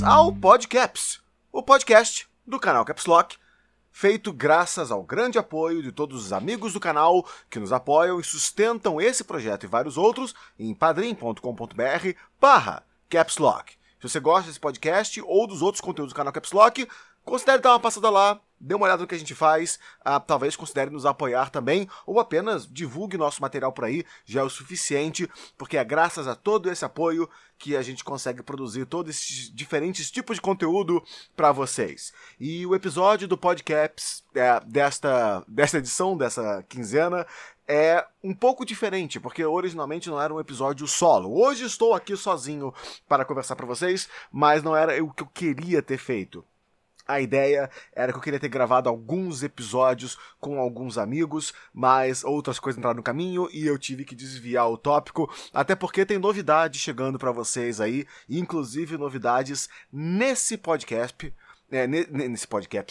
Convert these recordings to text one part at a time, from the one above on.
ao Podcaps, o podcast do canal Caps Lock, feito graças ao grande apoio de todos os amigos do canal que nos apoiam e sustentam esse projeto e vários outros em padrim.com.br/capslock. Se você gosta desse podcast ou dos outros conteúdos do canal Caps Lock, considere dar uma passada lá, dê uma olhada no que a gente faz, talvez considere nos apoiar também, ou apenas divulgue nosso material por aí, já é o suficiente, porque é graças a todo esse apoio que a gente consegue produzir todos esses diferentes tipos de conteúdo para vocês. E o episódio do Podcaps desta edição, dessa quinzena, é um pouco diferente, porque originalmente não era um episódio solo. Hoje estou aqui sozinho para conversar para vocês, mas não era o que eu queria ter feito. A ideia era que eu queria ter gravado alguns episódios com alguns amigos, mas outras coisas entraram no caminho e eu tive que desviar o tópico, até porque tem novidades chegando para vocês aí, inclusive novidades nesse podcast, nesse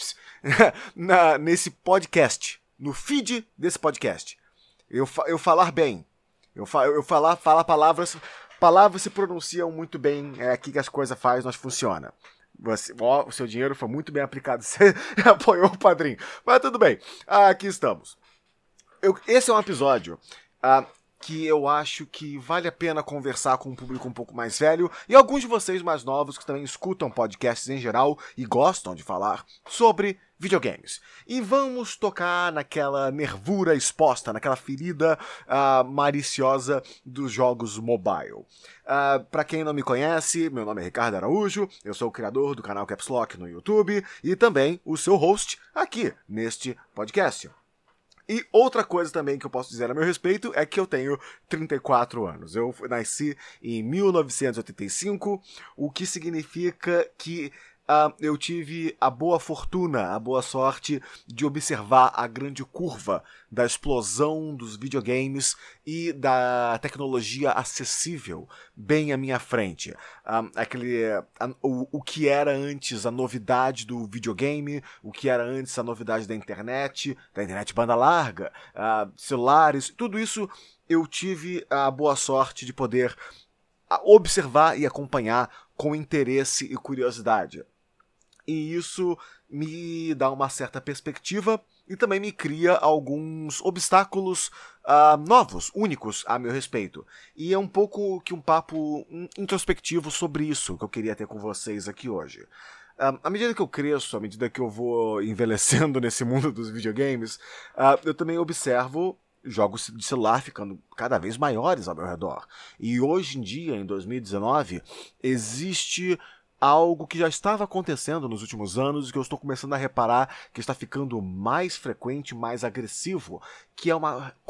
no feed desse podcast. Eu falar bem, eu falar palavras se pronunciam muito bem, é aqui que as coisas fazem, nós funciona. O seu dinheiro foi muito bem aplicado, você apoiou o padrinho, mas tudo bem, aqui estamos. Esse é um episódio que eu acho que vale a pena conversar com um público um pouco mais velho e alguns de vocês mais novos que também escutam podcasts em geral e gostam de falar sobre videogames. E vamos tocar naquela nervura exposta, naquela ferida maliciosa dos jogos mobile. Para quem não me conhece, meu nome é Ricardo Araújo, eu sou o criador do canal Caps Lock no YouTube e também o seu host aqui neste podcast. E outra coisa também que eu posso dizer a meu respeito é que eu tenho 34 anos. Eu nasci em 1985, o que significa que eu tive a boa fortuna, a boa sorte de observar a grande curva da explosão dos videogames e da tecnologia acessível bem à minha frente. O que era antes a novidade do videogame, o que era antes a novidade da internet banda larga, celulares, tudo isso eu tive a boa sorte de poder observar e acompanhar com interesse e curiosidade. E isso me dá uma certa perspectiva e também me cria alguns obstáculos novos, únicos a meu respeito. E é um pouco que um papo introspectivo sobre isso que eu queria ter com vocês aqui hoje. À medida que eu cresço, à medida que eu vou envelhecendo nesse mundo dos videogames, eu também observo jogos de celular ficando cada vez maiores ao meu redor. E hoje em dia, em 2019, existe algo que já estava acontecendo nos últimos anos e que eu estou começando a reparar que está ficando mais frequente, mais agressivo, que é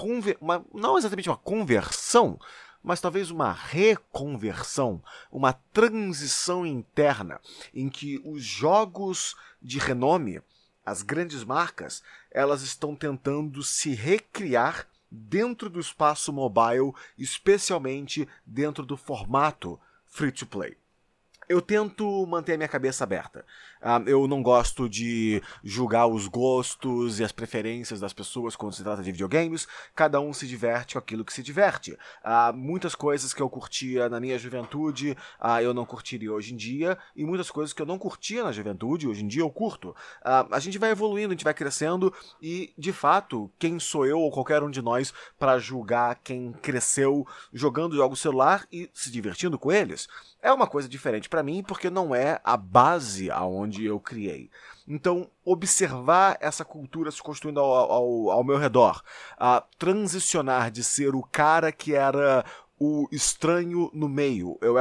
não exatamente uma conversão, mas talvez uma reconversão, uma transição interna em que os jogos de renome, as grandes marcas, elas estão tentando se recriar dentro do espaço mobile, especialmente dentro do formato free-to-play. Eu tento manter a minha cabeça aberta. Eu não gosto de julgar os gostos e as preferências das pessoas quando se trata de videogames. Cada um se diverte com aquilo que se diverte. Muitas coisas que eu curtia na minha juventude, eu não curtiria hoje em dia. E muitas coisas que eu não curtia na juventude, hoje em dia eu curto. A gente vai evoluindo, a gente vai crescendo. E, de fato, quem sou eu ou qualquer um de nós para julgar quem cresceu jogando jogos celular e se divertindo com eles? É uma coisa diferente para mim, porque não é a base aonde eu criei. Então, observar essa cultura se construindo ao meu redor, transicionar de ser o cara que era o estranho no meio. Eu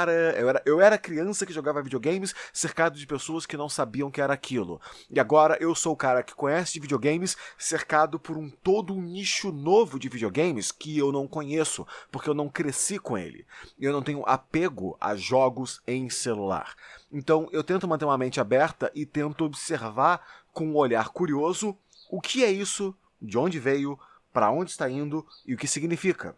era criança que jogava videogames cercado de pessoas que não sabiam que era aquilo. E agora eu sou o cara que conhece de videogames cercado por todo um nicho novo de videogames que eu não conheço, porque eu não cresci com ele. Eu não tenho apego a jogos em celular. Então eu tento manter uma mente aberta e tento observar com um olhar curioso o que é isso, de onde veio, para onde está indo e o que significa.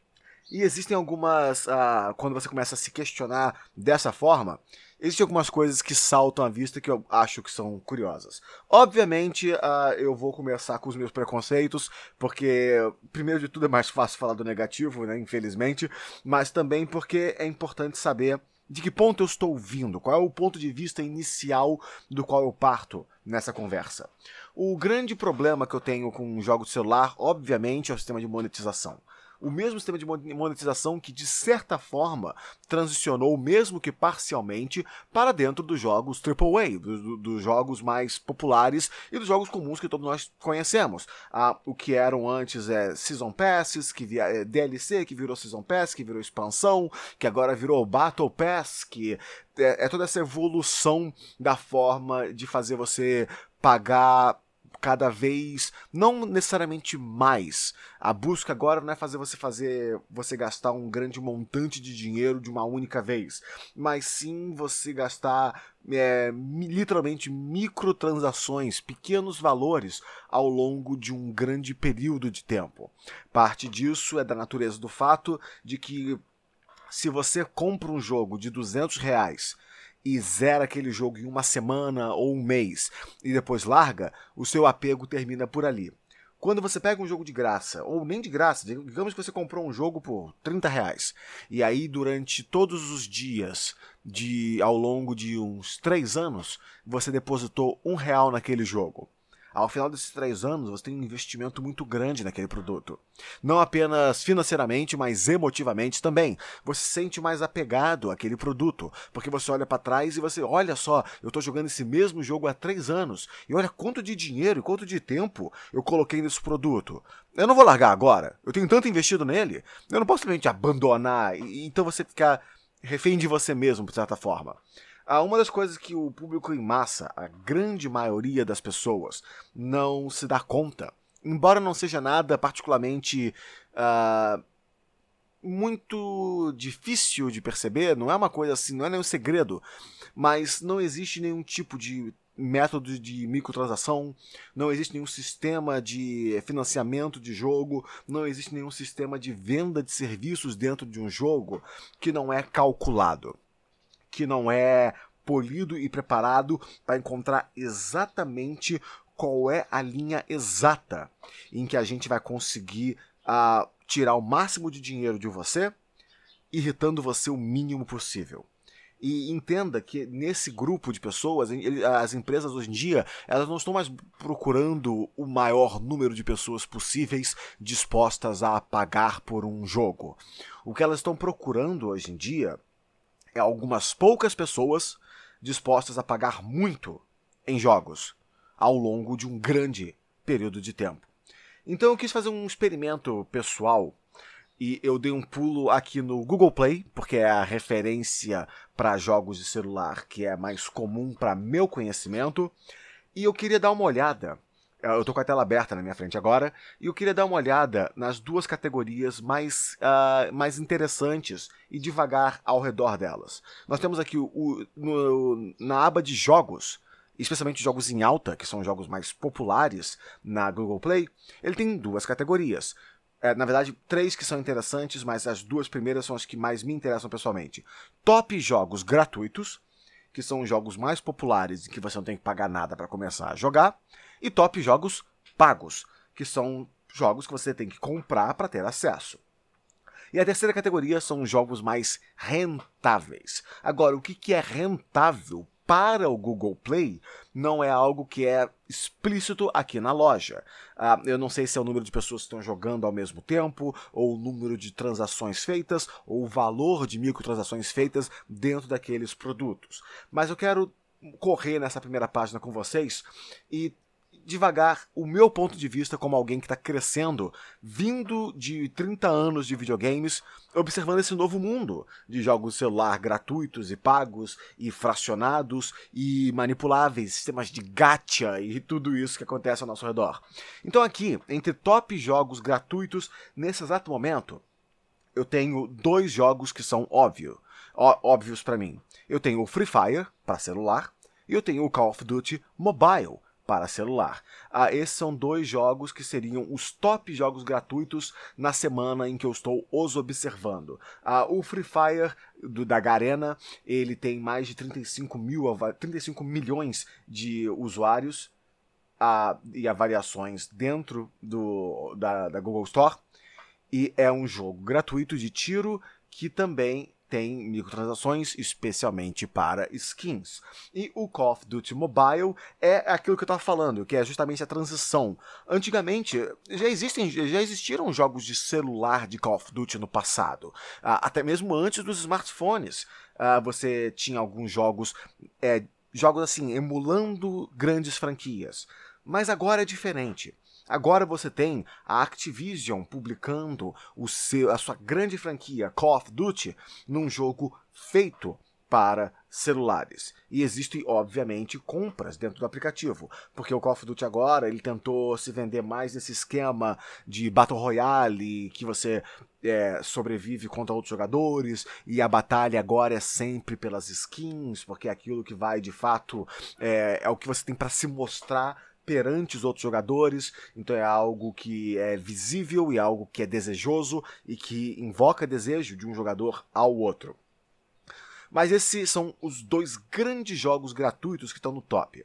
E existem algumas, quando você começa a se questionar dessa forma, existem algumas coisas que saltam à vista que eu acho que são curiosas. Obviamente, eu vou começar com os meus preconceitos, porque, primeiro de tudo, é mais fácil falar do negativo, né, infelizmente, mas também porque é importante saber De que ponto eu estou vindo? Qual é o ponto de vista inicial do qual eu parto nessa conversa? O grande problema que eu tenho com jogos de celular, obviamente, é o sistema de monetização. O mesmo sistema de monetização que, de certa forma, transicionou, mesmo que parcialmente, para dentro dos jogos AAA, dos jogos mais populares e dos jogos comuns que todos nós conhecemos. O que eram antes Season Passes, DLC, que virou Season Pass, que virou expansão, que agora virou Battle Pass, que é toda essa evolução da forma de fazer você pagar cada vez, não necessariamente mais. A busca agora não é fazer você gastar um grande montante de dinheiro de uma única vez, mas sim você gastar literalmente microtransações, pequenos valores ao longo de um grande período de tempo. Parte disso é da natureza do fato de que se você compra um jogo de R$200 e zera aquele jogo em uma semana ou um mês e depois larga, o seu apego termina por ali. Quando você pega um jogo de graça, ou nem de graça, digamos que você comprou um jogo por R$30, e aí durante todos os dias, ao longo de uns 3 anos, você depositou R$1 naquele jogo. Ao final desses 3 anos, você tem um investimento muito grande naquele produto. Não apenas financeiramente, mas emotivamente também. Você se sente mais apegado àquele produto, porque você olha para trás e você, olha só, eu estou jogando esse mesmo jogo há 3 anos, e olha quanto de dinheiro e quanto de tempo eu coloquei nesse produto. Eu não vou largar agora, eu tenho tanto investido nele, eu não posso simplesmente abandonar, e então você ficar refém de você mesmo, de certa forma. Uma das coisas que o público em massa, a grande maioria das pessoas, não se dá conta, embora não seja nada particularmente muito difícil de perceber, não é uma coisa assim, não é nenhum segredo, mas não existe nenhum tipo de método de microtransação, não existe nenhum sistema de financiamento de jogo, não existe nenhum sistema de venda de serviços dentro de um jogo que não é calculado, que não é polido e preparado para encontrar exatamente qual é a linha exata em que a gente vai conseguir tirar o máximo de dinheiro de você, irritando você o mínimo possível. E entenda que nesse grupo de pessoas, as empresas hoje em dia, elas não estão mais procurando o maior número de pessoas possíveis dispostas a pagar por um jogo. O que elas estão procurando hoje em dia é algumas poucas pessoas dispostas a pagar muito em jogos ao longo de um grande período de tempo. Então eu quis fazer um experimento pessoal e eu dei um pulo aqui no Google Play, porque é a referência para jogos de celular que é mais comum para meu conhecimento, e eu queria dar uma olhada. Eu estou com a tela aberta na minha frente agora, e eu queria dar uma olhada nas duas categorias mais interessantes e devagar ao redor delas. Nós temos aqui na aba de jogos, especialmente jogos em alta, que são jogos mais populares na Google Play, ele tem 2 categorias. Na verdade, 3 que são interessantes, mas as 2 primeiras são as que mais me interessam pessoalmente. Top jogos gratuitos, que são os jogos mais populares e que você não tem que pagar nada para começar a jogar, e top jogos pagos, que são jogos que você tem que comprar para ter acesso. E a terceira categoria são os jogos mais rentáveis. Agora, o que é rentável para o Google Play não é algo que é explícito aqui na loja. Eu não sei se é o número de pessoas que estão jogando ao mesmo tempo, ou o número de transações feitas, ou o valor de microtransações feitas dentro daqueles produtos. Mas eu quero correr nessa primeira página com vocês e devagar o meu ponto de vista como alguém que está crescendo, vindo de 30 anos de videogames, observando esse novo mundo de jogos de celular gratuitos e pagos e fracionados e manipuláveis, sistemas de gacha e tudo isso que acontece ao nosso redor. Então aqui, entre top jogos gratuitos, nesse exato momento, eu tenho 2 jogos que são óbvios para mim. Eu tenho o Free Fire para celular e eu tenho o Call of Duty Mobile para celular. Esses são 2 jogos que seriam os top jogos gratuitos na semana em que eu estou os observando. O Free Fire da Garena, ele tem mais de 35 milhões de usuários e avaliações dentro da Google Store, e é um jogo gratuito de tiro que também tem microtransações, especialmente para skins. E o Call of Duty Mobile é aquilo que eu estava falando, que é justamente a transição. Antigamente, já existiram jogos de celular de Call of Duty no passado, até mesmo antes dos smartphones. Você tinha alguns jogos assim, emulando grandes franquias. Mas agora é diferente. Agora você tem a Activision publicando a sua grande franquia Call of Duty num jogo feito para celulares. E existem, obviamente, compras dentro do aplicativo, porque o Call of Duty agora ele tentou se vender mais nesse esquema de Battle Royale, que você sobrevive contra outros jogadores, e a batalha agora é sempre pelas skins, porque é aquilo que vai, de fato, é o que você tem para se mostrar perante os outros jogadores. Então é algo que é visível e algo que é desejoso e que invoca desejo de um jogador ao outro. Mas esses são os dois grandes jogos gratuitos que estão no top.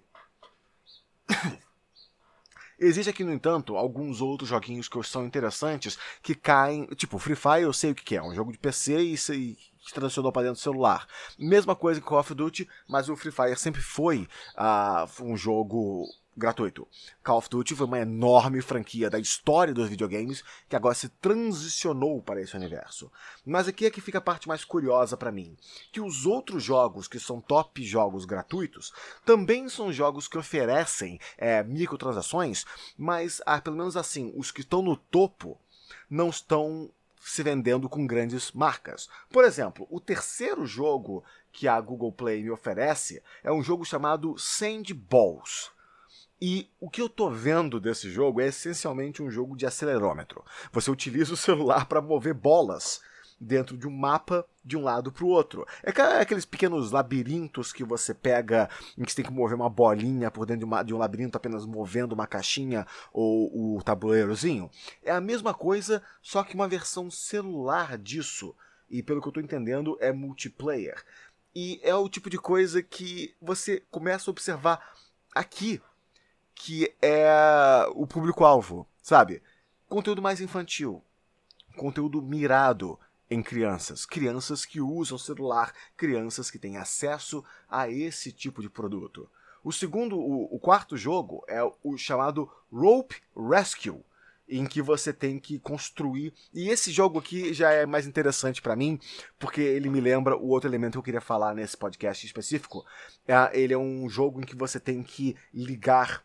Existe aqui, no entanto, alguns outros joguinhos que são interessantes que caem... Tipo, Free Fire eu sei o que é, um jogo de PC e que transicionou para dentro do celular. Mesma coisa que Call of Duty, mas o Free Fire sempre foi um jogo gratuito. Call of Duty foi uma enorme franquia da história dos videogames que agora se transicionou para esse universo. Mas aqui é que fica a parte mais curiosa para mim, que os outros jogos que são top jogos gratuitos também são jogos que oferecem microtransações, mas pelo menos assim, os que estão no topo não estão se vendendo com grandes marcas. Por exemplo, o terceiro jogo que a Google Play me oferece é um jogo chamado Sandballs. E o que eu tô vendo desse jogo é essencialmente um jogo de acelerômetro. Você utiliza o celular para mover bolas dentro de um mapa de um lado para o outro. É aqueles pequenos labirintos que você pega, em que você tem que mover uma bolinha por dentro de um labirinto apenas movendo uma caixinha ou o tabuleirozinho. É a mesma coisa, só que uma versão celular disso. E pelo que eu tô entendendo, é multiplayer. E é o tipo de coisa que você começa a observar aqui, que é o público-alvo, sabe? Conteúdo mais infantil, conteúdo mirado em crianças que usam celular, crianças que têm acesso a esse tipo de produto. O quarto jogo é o chamado Rope Rescue, em que você tem que construir, e esse jogo aqui já é mais interessante para mim, porque ele me lembra o outro elemento que eu queria falar nesse podcast específico. Ele é um jogo em que você tem que ligar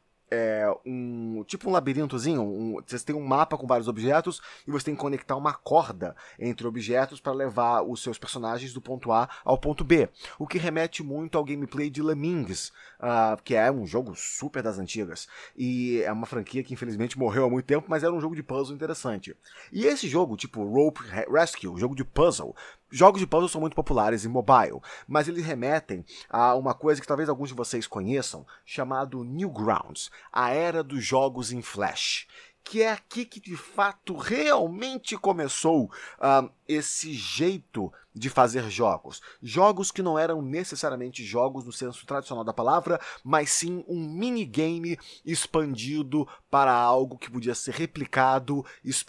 tipo um labirintozinho, você tem um mapa com vários objetos e você tem que conectar uma corda entre objetos para levar os seus personagens do ponto A ao ponto B, o que remete muito ao gameplay de Lemmings, que é um jogo super das antigas, e é uma franquia que infelizmente morreu há muito tempo, mas era um jogo de puzzle interessante. E esse jogo, tipo Rope Rescue, jogo de puzzle, jogos de puzzle são muito populares em mobile, mas eles remetem a uma coisa que talvez alguns de vocês conheçam, chamado Newgrounds, a era dos jogos em Flash, que é aqui que de fato realmente começou esse jeito de fazer jogos. Jogos que não eram necessariamente jogos no senso tradicional da palavra, mas sim um minigame expandido para algo que podia ser replicado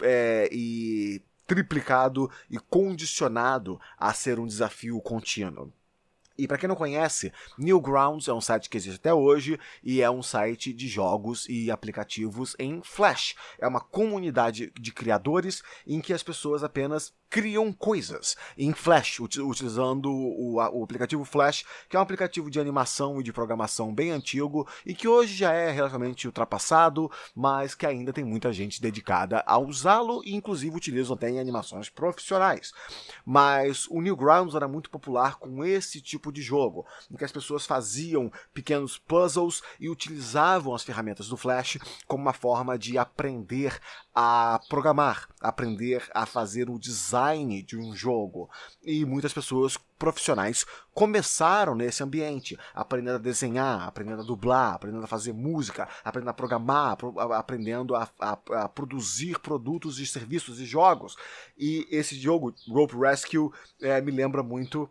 e triplicado e condicionado a ser um desafio contínuo. E para quem não conhece, Newgrounds é um site que existe até hoje e é um site de jogos e aplicativos em Flash. É uma comunidade de criadores em que as pessoas apenas criam coisas em Flash, utilizando o aplicativo Flash, que é um aplicativo de animação e de programação bem antigo e que hoje já é relativamente ultrapassado, mas que ainda tem muita gente dedicada a usá-lo e inclusive utilizam até em animações profissionais. Mas o Newgrounds era muito popular com esse tipo de jogo, em que as pessoas faziam pequenos puzzles e utilizavam as ferramentas do Flash como uma forma de aprender a programar, aprender a fazer o design de um jogo. E muitas pessoas profissionais começaram nesse ambiente, aprendendo a desenhar, aprendendo a dublar, aprendendo a fazer música, aprendendo a programar, aprendendo a produzir produtos e serviços e jogos. E esse jogo, Rope Rescue, me lembra muito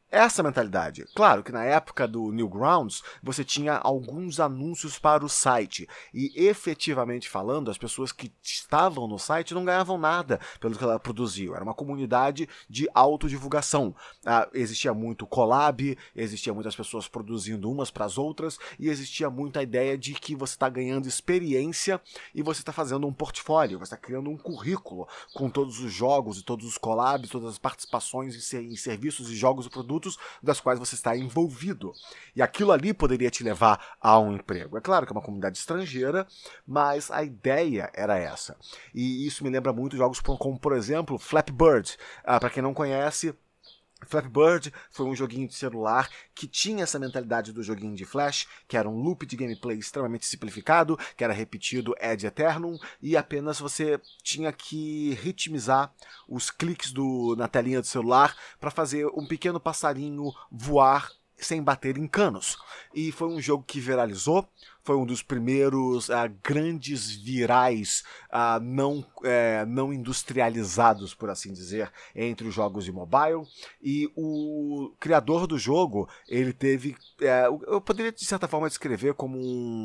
essa mentalidade. Claro que na época do Newgrounds, você tinha alguns anúncios para o site. E efetivamente falando, as pessoas que estavam no site não ganhavam nada pelo que ela produziu. Era uma comunidade de autodivulgação. Existia muito collab, existia muitas pessoas produzindo umas para as outras, e existia muita ideia de que você está ganhando experiência e você está fazendo um portfólio, você está criando um currículo com todos os jogos e todos os collabs, todas as participações em serviços e jogos e produtos das quais você está envolvido. E aquilo ali poderia te levar a um emprego. É claro que é uma comunidade estrangeira, mas a ideia era essa. E isso me lembra muito jogos como, por exemplo, Flappy Bird. Para quem não conhece, Flappy Bird foi um joguinho de celular que tinha essa mentalidade do joguinho de Flash, que era um loop de gameplay extremamente simplificado, que era repetido ad eternum, e apenas você tinha que ritmizar os cliques na telinha do celular para fazer um pequeno passarinho voar sem bater em canos. E foi um jogo que viralizou, foi um dos primeiros grandes virais não industrializados, por assim dizer, entre os jogos de mobile. E o criador do jogo, ele teve... eu poderia, de certa forma, descrever como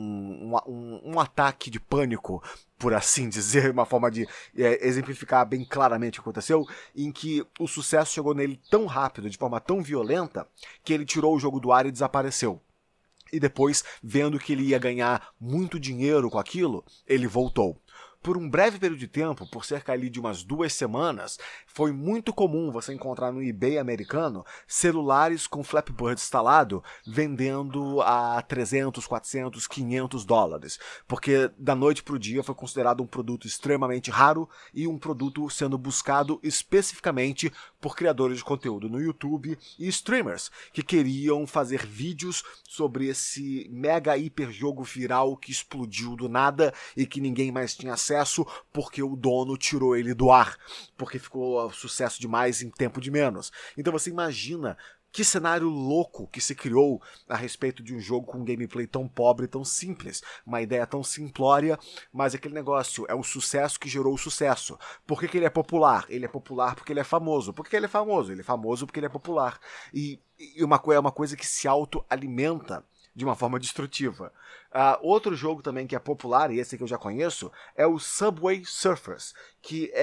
um ataque de pânico, por assim dizer, uma forma de exemplificar bem claramente o que aconteceu, em que o sucesso chegou nele tão rápido, de forma tão violenta, que ele tirou o jogo do ar e desapareceu. E depois, vendo que ele ia ganhar muito dinheiro com aquilo, ele voltou. Por um breve período de tempo, por cerca ali de umas 2 semanas, foi muito comum você encontrar no eBay americano celulares com Flappy Bird instalado vendendo a 300, 400, 500 dólares. Porque da noite para o dia foi considerado um produto extremamente raro e um produto sendo buscado especificamente por criadores de conteúdo no YouTube e streamers que queriam fazer vídeos sobre esse mega hiper jogo viral que explodiu do nada e que ninguém mais tinha acesso porque o dono tirou ele do ar, porque ficou sucesso demais em tempo de menos. Então você imagina que cenário louco que se criou a respeito de um jogo com um gameplay tão pobre, tão simples, uma ideia tão simplória, mas aquele negócio é o sucesso que gerou o sucesso. Por que ele é popular? Ele é popular porque ele é famoso. Por que ele é famoso? Ele é famoso porque ele é popular. E é uma coisa que se autoalimenta de uma forma destrutiva. Outro jogo também que é popular, e esse que eu já conheço, é o Subway Surfers, que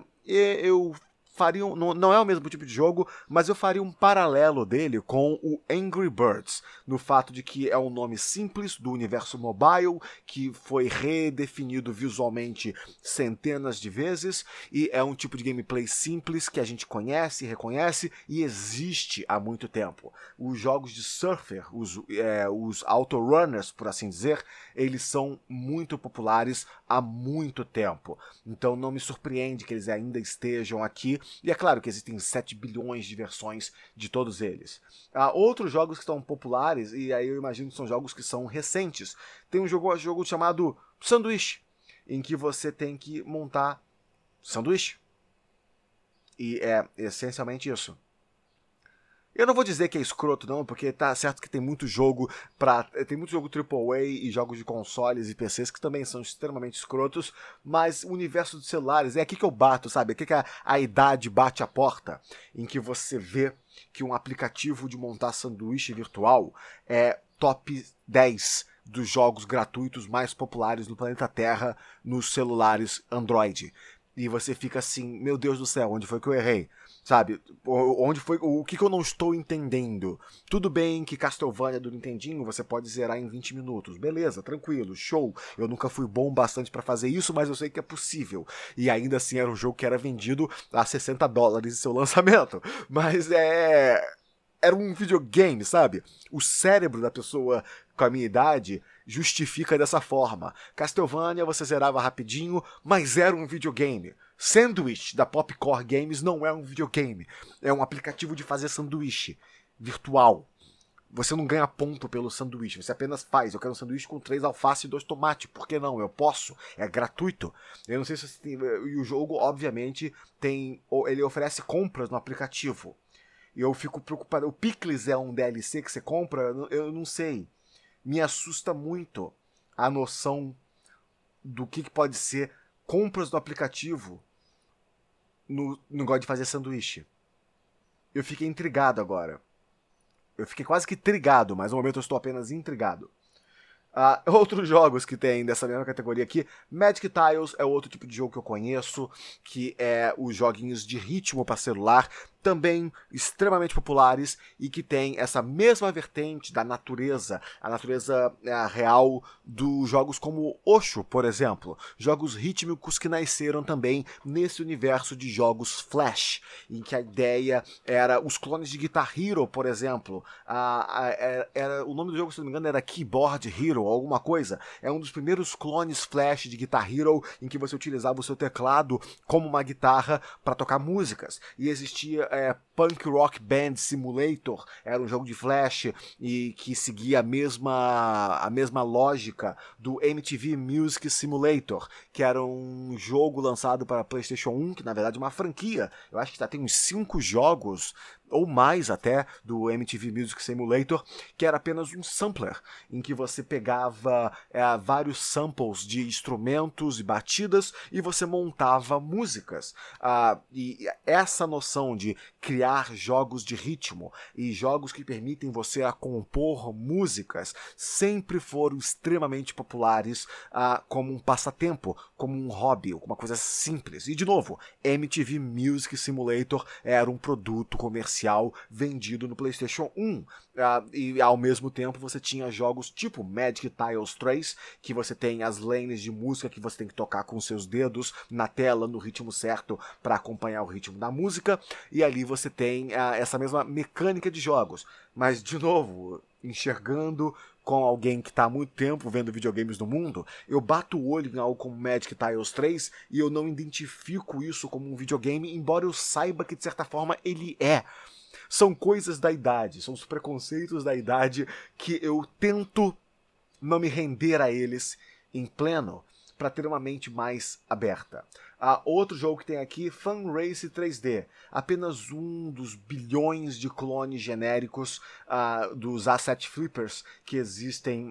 eu faria não é o mesmo tipo de jogo, mas eu faria um paralelo dele com o Angry Birds, no fato de que é um nome simples do universo mobile, que foi redefinido visualmente centenas de vezes, e é um tipo de gameplay simples que a gente conhece, reconhece e existe há muito tempo. Os jogos de surfer, os autorunners, por assim dizer, eles são muito populares há muito tempo. Então não me surpreende que eles ainda estejam aqui. E é claro que existem 7 bilhões de versões de todos eles. Outros jogos que estão populares, e aí eu imagino que são jogos que são recentes. Tem um jogo chamado Sanduíche, em que você tem que montar sanduíche. E é essencialmente isso. Eu não vou dizer que é escroto não, porque tá certo que tem muito jogo AAA e jogos de consoles e PCs que também são extremamente escrotos, mas o universo dos celulares é aqui que eu bato, sabe? Aqui que a idade bate a porta, em que você vê que um aplicativo de montar sanduíche virtual é top 10 dos jogos gratuitos mais populares do planeta Terra nos celulares Android. E você fica assim, meu Deus do céu, onde foi que eu errei? Sabe, onde foi, o que eu não estou entendendo? Tudo bem que Castlevania do Nintendinho você pode zerar em 20 minutos. Beleza, tranquilo, show. Eu nunca fui bom bastante para fazer isso, mas eu sei que é possível. E ainda assim era um jogo que era vendido a 60 dólares em seu lançamento. Mas era um videogame, sabe? O cérebro da pessoa com a minha idade justifica dessa forma. Castlevania você zerava rapidinho, mas era um videogame. Sandwich da Popcore Games não é um videogame. É um aplicativo de fazer sanduíche virtual. Você não ganha ponto pelo sanduíche, você apenas faz. Eu quero um sanduíche com 3 alface e 2 tomate. Por que não? Eu posso. É gratuito. Eu não sei se você tem... E o jogo, obviamente, ele oferece compras no aplicativo. E eu fico preocupado. O Picles é um DLC que você compra? Eu não sei. Me assusta muito a noção do que pode ser compras do aplicativo no negócio de fazer sanduíche. Eu fiquei intrigado agora. Eu fiquei quase que intrigado, mas no momento eu estou apenas intrigado. Outros jogos que tem dessa mesma categoria aqui, Magic Tiles é outro tipo de jogo que eu conheço, que é os joguinhos de ritmo para celular, também extremamente populares e que tem essa mesma vertente da natureza, a natureza real dos jogos como Osho, por exemplo, jogos rítmicos que nasceram também nesse universo de jogos Flash, em que a ideia era os clones de Guitar Hero, por exemplo, o nome do jogo, se não me engano, era Keyboard Hero, alguma coisa, é um dos primeiros clones Flash de Guitar Hero em que você utilizava o seu teclado como uma guitarra para tocar músicas, e existia Punk Rock Band Simulator, era um jogo de Flash e que seguia a mesma lógica do MTV Music Simulator, que era um jogo lançado para PlayStation 1, que na verdade é uma franquia, eu acho que já tem uns 5 jogos ou mais até, do MTV Music Simulator, que era apenas um sampler, em que você pegava vários samples de instrumentos e batidas e você montava músicas. E essa noção de criar jogos de ritmo e jogos que permitem você compor músicas sempre foram extremamente populares como um passatempo, como um hobby, uma coisa simples. E de novo, MTV Music Simulator era um produto comercial vendido no PlayStation 1. E ao mesmo tempo você tinha jogos tipo Magic Tiles 3, que você tem as lanes de música que você tem que tocar com seus dedos na tela, no ritmo certo, para acompanhar o ritmo da música, e ali você tem essa mesma mecânica de jogos. Mas, de novo, enxergando com alguém que está há muito tempo vendo videogames no mundo, eu bato o olho em algo como Magic Tiles 3 e eu não identifico isso como um videogame, embora eu saiba que de certa forma ele é. São coisas da idade, são os preconceitos da idade que eu tento não me render a eles em pleno para ter uma mente mais aberta. Outro jogo que tem aqui, Fun Race 3D, apenas um dos bilhões de clones genéricos dos asset flippers que existem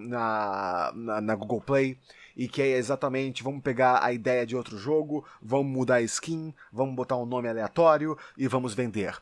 na Google Play, e que é exatamente, vamos pegar a ideia de outro jogo, vamos mudar a skin, vamos botar um nome aleatório e vamos vender.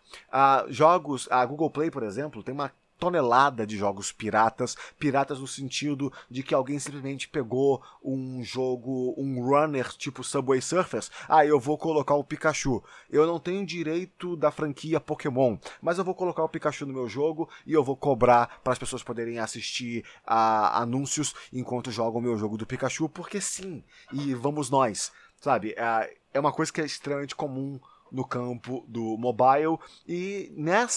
Jogos, a Google Play, por exemplo, tem uma tonelada de jogos piratas no sentido de que alguém simplesmente pegou um jogo, um runner tipo Subway Surfers, eu vou colocar o Pikachu. Eu não tenho direito da franquia Pokémon, mas eu vou colocar o Pikachu no meu jogo e eu vou cobrar para as pessoas poderem assistir a anúncios enquanto jogam o meu jogo do Pikachu, porque sim, e vamos nós, sabe? É uma coisa que é extremamente comum no campo do mobile, e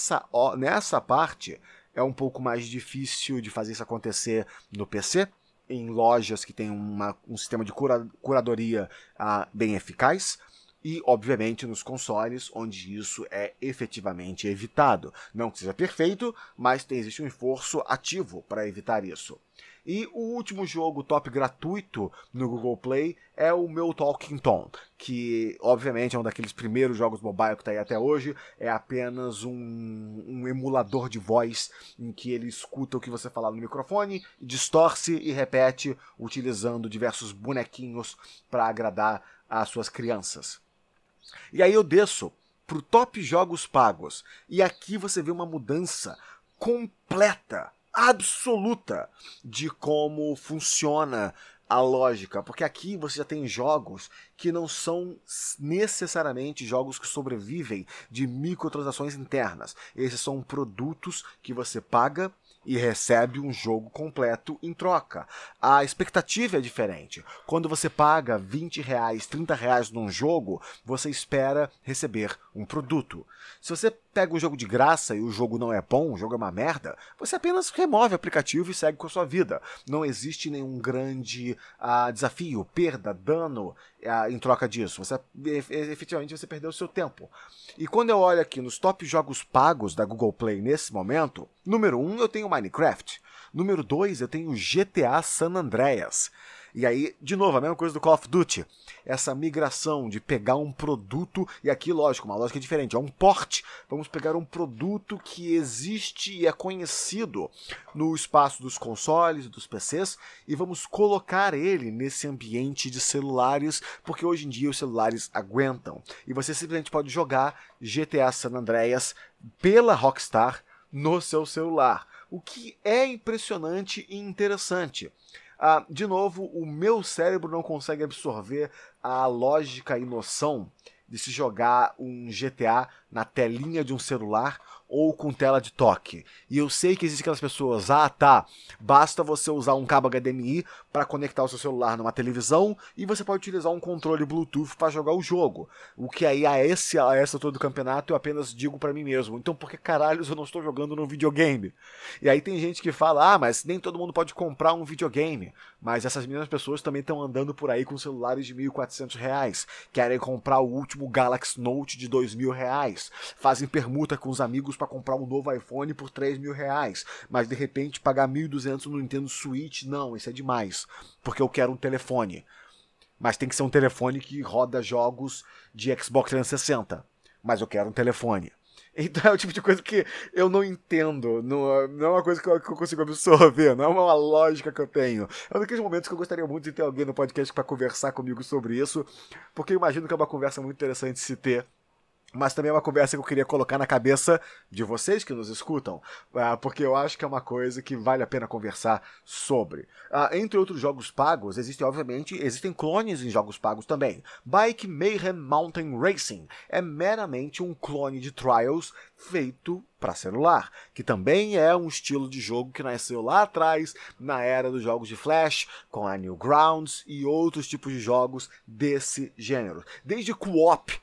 nessa parte é um pouco mais difícil de fazer isso acontecer no PC, em lojas que tem um sistema de curadoria bem eficaz, e, obviamente, nos consoles, onde isso é efetivamente evitado. Não que seja perfeito, mas existe um esforço ativo para evitar isso. E o último jogo top gratuito no Google Play é o meu Talking Tom, que obviamente é um daqueles primeiros jogos mobile que está aí até hoje, é apenas um emulador de voz em que ele escuta o que você fala no microfone, distorce e repete utilizando diversos bonequinhos para agradar as suas crianças. E aí eu desço pro top jogos pagos, e aqui você vê uma mudança completa, absoluta, de como funciona a lógica, porque aqui você já tem jogos que não são necessariamente jogos que sobrevivem de microtransações internas. Esses são produtos que você paga e recebe um jogo completo em troca. A expectativa é diferente. Quando você paga R$20, R$30 num jogo, você espera receber um produto. Se você pega um jogo de graça e o jogo não é bom, o jogo é uma merda, você apenas remove o aplicativo e segue com a sua vida. Não existe nenhum grande desafio, perda, dano em troca disso. Efetivamente você perdeu o seu tempo. E quando eu olho aqui nos top jogos pagos da Google Play nesse momento, número 1 eu tenho Minecraft, número 2 eu tenho GTA San Andreas. E aí, de novo, a mesma coisa do Call of Duty. Essa migração de pegar um produto, e aqui, lógico, uma lógica diferente, é um port. Vamos pegar um produto que existe e é conhecido no espaço dos consoles, dos PCs, e vamos colocar ele nesse ambiente de celulares, porque hoje em dia os celulares aguentam. E você simplesmente pode jogar GTA San Andreas pela Rockstar no seu celular, o que é impressionante e interessante. De novo, o meu cérebro não consegue absorver a lógica e noção de se jogar um GTA na telinha de um celular ou com tela de toque. E eu sei que existem aquelas pessoas, basta você usar um cabo HDMI para conectar o seu celular numa televisão e você pode utilizar um controle Bluetooth para jogar o jogo. O que aí a essa altura do campeonato eu apenas digo para mim mesmo, então por que caralhos eu não estou jogando num videogame? E aí tem gente que fala, mas nem todo mundo pode comprar um videogame. Mas essas mesmas pessoas também estão andando por aí com celulares de R$1.400, querem comprar o último Galaxy Note de R$2.000, fazem permuta com os amigos para comprar um novo iPhone por R$3.000, mas de repente pagar R$1.200 no Nintendo Switch, não, isso é demais, porque eu quero um telefone. Mas tem que ser um telefone que roda jogos de Xbox 360, mas eu quero um telefone. Então é o tipo de coisa que eu não entendo, não é uma coisa que eu consigo absorver, não é uma lógica que eu tenho. É um daqueles momentos que eu gostaria muito de ter alguém no podcast para conversar comigo sobre isso, porque eu imagino que é uma conversa muito interessante de se ter. Mas também é uma conversa que eu queria colocar na cabeça de vocês que nos escutam, porque eu acho que é uma coisa que vale a pena conversar sobre. Entre outros jogos pagos, existem clones em jogos pagos também. Bike Mayhem Mountain Racing é meramente um clone de Trials feito para celular, que também é um estilo de jogo que nasceu lá atrás, na era dos jogos de Flash, com a Newgrounds e outros tipos de jogos desse gênero. Desde co-op,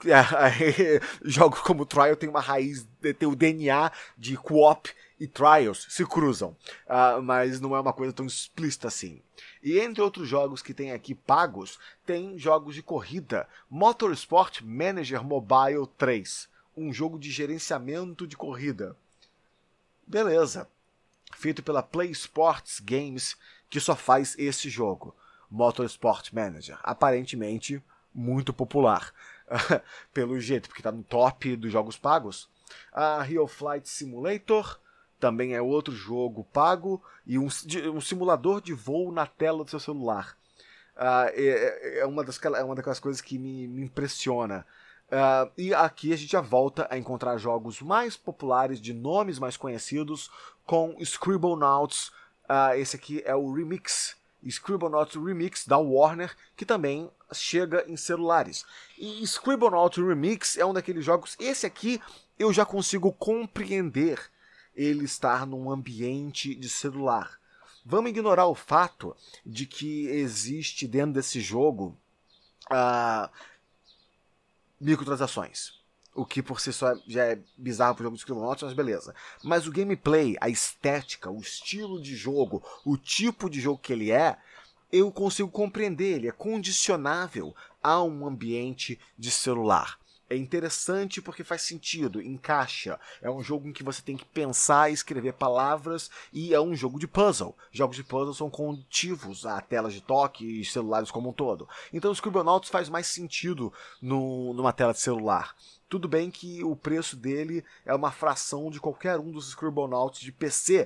jogos como Trial tem uma raiz, tem o DNA de co-op e Trials se cruzam, mas não é uma coisa tão explícita assim. E entre outros jogos que tem aqui pagos, tem jogos de corrida, Motorsport Manager Mobile 3, um jogo de gerenciamento de corrida. Beleza, feito pela Play Sports Games, que só faz esse jogo, Motorsport Manager, aparentemente muito popular. Pelo jeito, porque está no top dos jogos pagos. Real Flight Simulator também é outro jogo pago e um simulador de voo na tela do seu celular. É uma daquelas coisas que me impressiona. E aqui a gente já volta a encontrar jogos mais populares, de nomes mais conhecidos, com Scribblenauts. Esse aqui é o Remix. Scribblenauts Remix da Warner, que também chega em celulares. E Scribblenauts Remix é um daqueles jogos, esse aqui eu já consigo compreender ele estar num ambiente de celular. Vamos ignorar o fato de que existe dentro desse jogo microtransações. O que por si só já é bizarro pro jogo de Scribblenauts, mas beleza. Mas o gameplay, a estética, o estilo de jogo, o tipo de jogo que ele é, eu consigo compreender. Ele é condicionável a um ambiente de celular. É interessante porque faz sentido, encaixa. É um jogo em que você tem que pensar e escrever palavras e é um jogo de puzzle. Jogos de puzzle são conditivos a telas de toque e celulares como um todo. Então o Scribblenauts faz mais sentido numa tela de celular. Tudo bem que o preço dele é uma fração de qualquer um dos Scribblenauts de PC,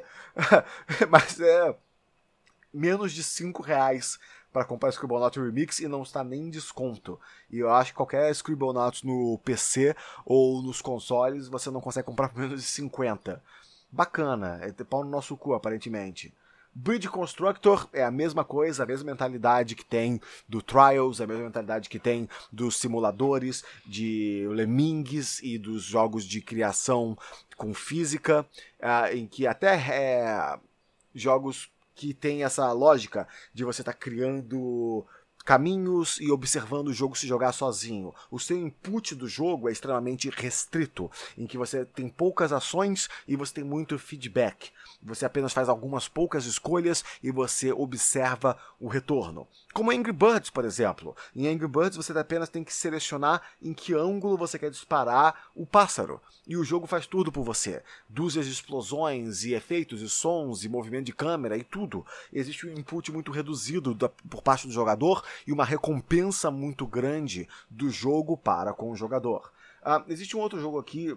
mas é menos de R$5 para comprar Scribblenauts Remix e não está nem em desconto. E eu acho que qualquer Scribblenauts no PC ou nos consoles você não consegue comprar por menos de 50. Bacana, é pau no nosso cu aparentemente. Bridge Constructor é a mesma coisa, a mesma mentalidade que tem do Trials, a mesma mentalidade que tem dos simuladores, de Lemmings e dos jogos de criação com física, em que até jogos que tem essa lógica de você estar criando caminhos e observando o jogo se jogar sozinho. O seu input do jogo é extremamente restrito, em que você tem poucas ações e você tem muito feedback. Você apenas faz algumas poucas escolhas e você observa o retorno. Como Angry Birds, por exemplo. Em Angry Birds você apenas tem que selecionar em que ângulo você quer disparar o pássaro. E o jogo faz tudo por você. Dúzias de explosões e efeitos e sons e movimento de câmera e tudo. Existe um input muito reduzido por parte do jogador e uma recompensa muito grande do jogo para com o jogador. Existe um outro jogo aqui,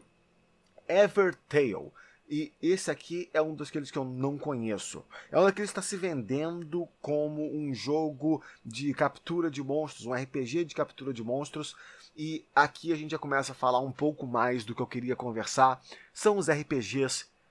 Evertale. E esse aqui é um daqueles que eu não conheço. É um daqueles que está se vendendo como um jogo de captura de monstros, um RPG de captura de monstros. E aqui a gente já começa a falar um pouco mais do que eu queria conversar. São os RPGs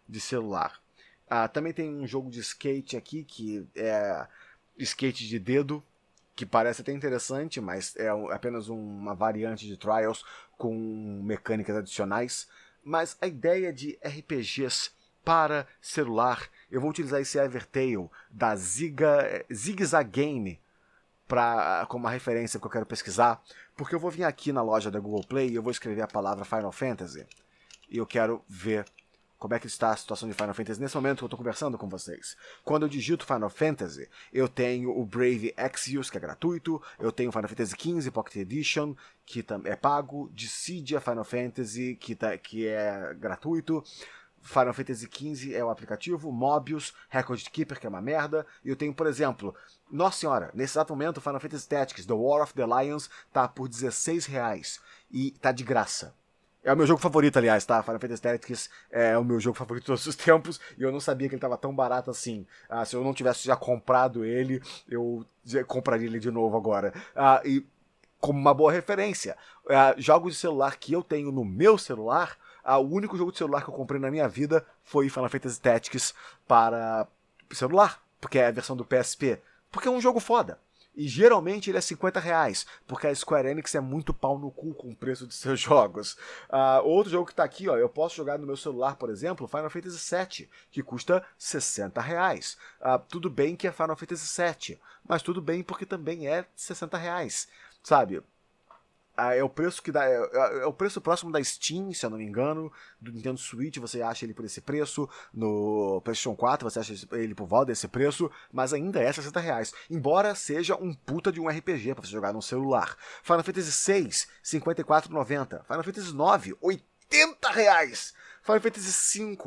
de celular. Também tem um jogo de skate aqui, que é skate de dedo, que parece até interessante, mas é apenas uma variante de Trials com mecânicas adicionais. Mas a ideia de RPGs para celular, eu vou utilizar esse Evertale da Zigzag Game como uma referência que eu quero pesquisar, porque eu vou vir aqui na loja da Google Play e eu vou escrever a palavra Final Fantasy e eu quero ver como é que está a situação de Final Fantasy nesse momento que eu estou conversando com vocês. Quando eu digito Final Fantasy, eu tenho o Brave Exvius, que é gratuito, eu tenho o Final Fantasy XV Pocket Edition, que é pago, Dissidia Final Fantasy, que é gratuito, Final Fantasy XV é o aplicativo, Mobius, Record Keeper, que é uma merda, e eu tenho, por exemplo, nossa senhora, nesse exato momento, Final Fantasy Tactics, The War of the Lions, tá por R$16, e tá de graça. É o meu jogo favorito, aliás, tá? Final Fantasy Tactics é o meu jogo favorito de todos os tempos, e eu não sabia que ele tava tão barato assim. Se eu não tivesse já comprado ele, eu já compraria ele de novo agora. E como uma boa referência, jogos de celular que eu tenho no meu celular, o único jogo de celular que eu comprei na minha vida foi Final Fantasy Tactics para celular, porque é a versão do PSP, porque é um jogo foda. E geralmente ele é R$50, porque a Square Enix é muito pau no cu com o preço de seus jogos. Outro jogo que tá aqui, ó, eu posso jogar no meu celular, por exemplo, Final Fantasy VII, que custa R$60. Tudo bem que é Final Fantasy VII, mas tudo bem porque também é R$60, sabe? É o preço que dá, é o preço próximo da Steam, se eu não me engano, do Nintendo Switch, você acha ele por esse preço, no PlayStation 4 você acha ele por volta desse preço, mas ainda é R$60, embora seja um puta de um RPG pra você jogar no celular. Final Fantasy VI, R$54,90. Final Fantasy IX, R$80. Final Fantasy V,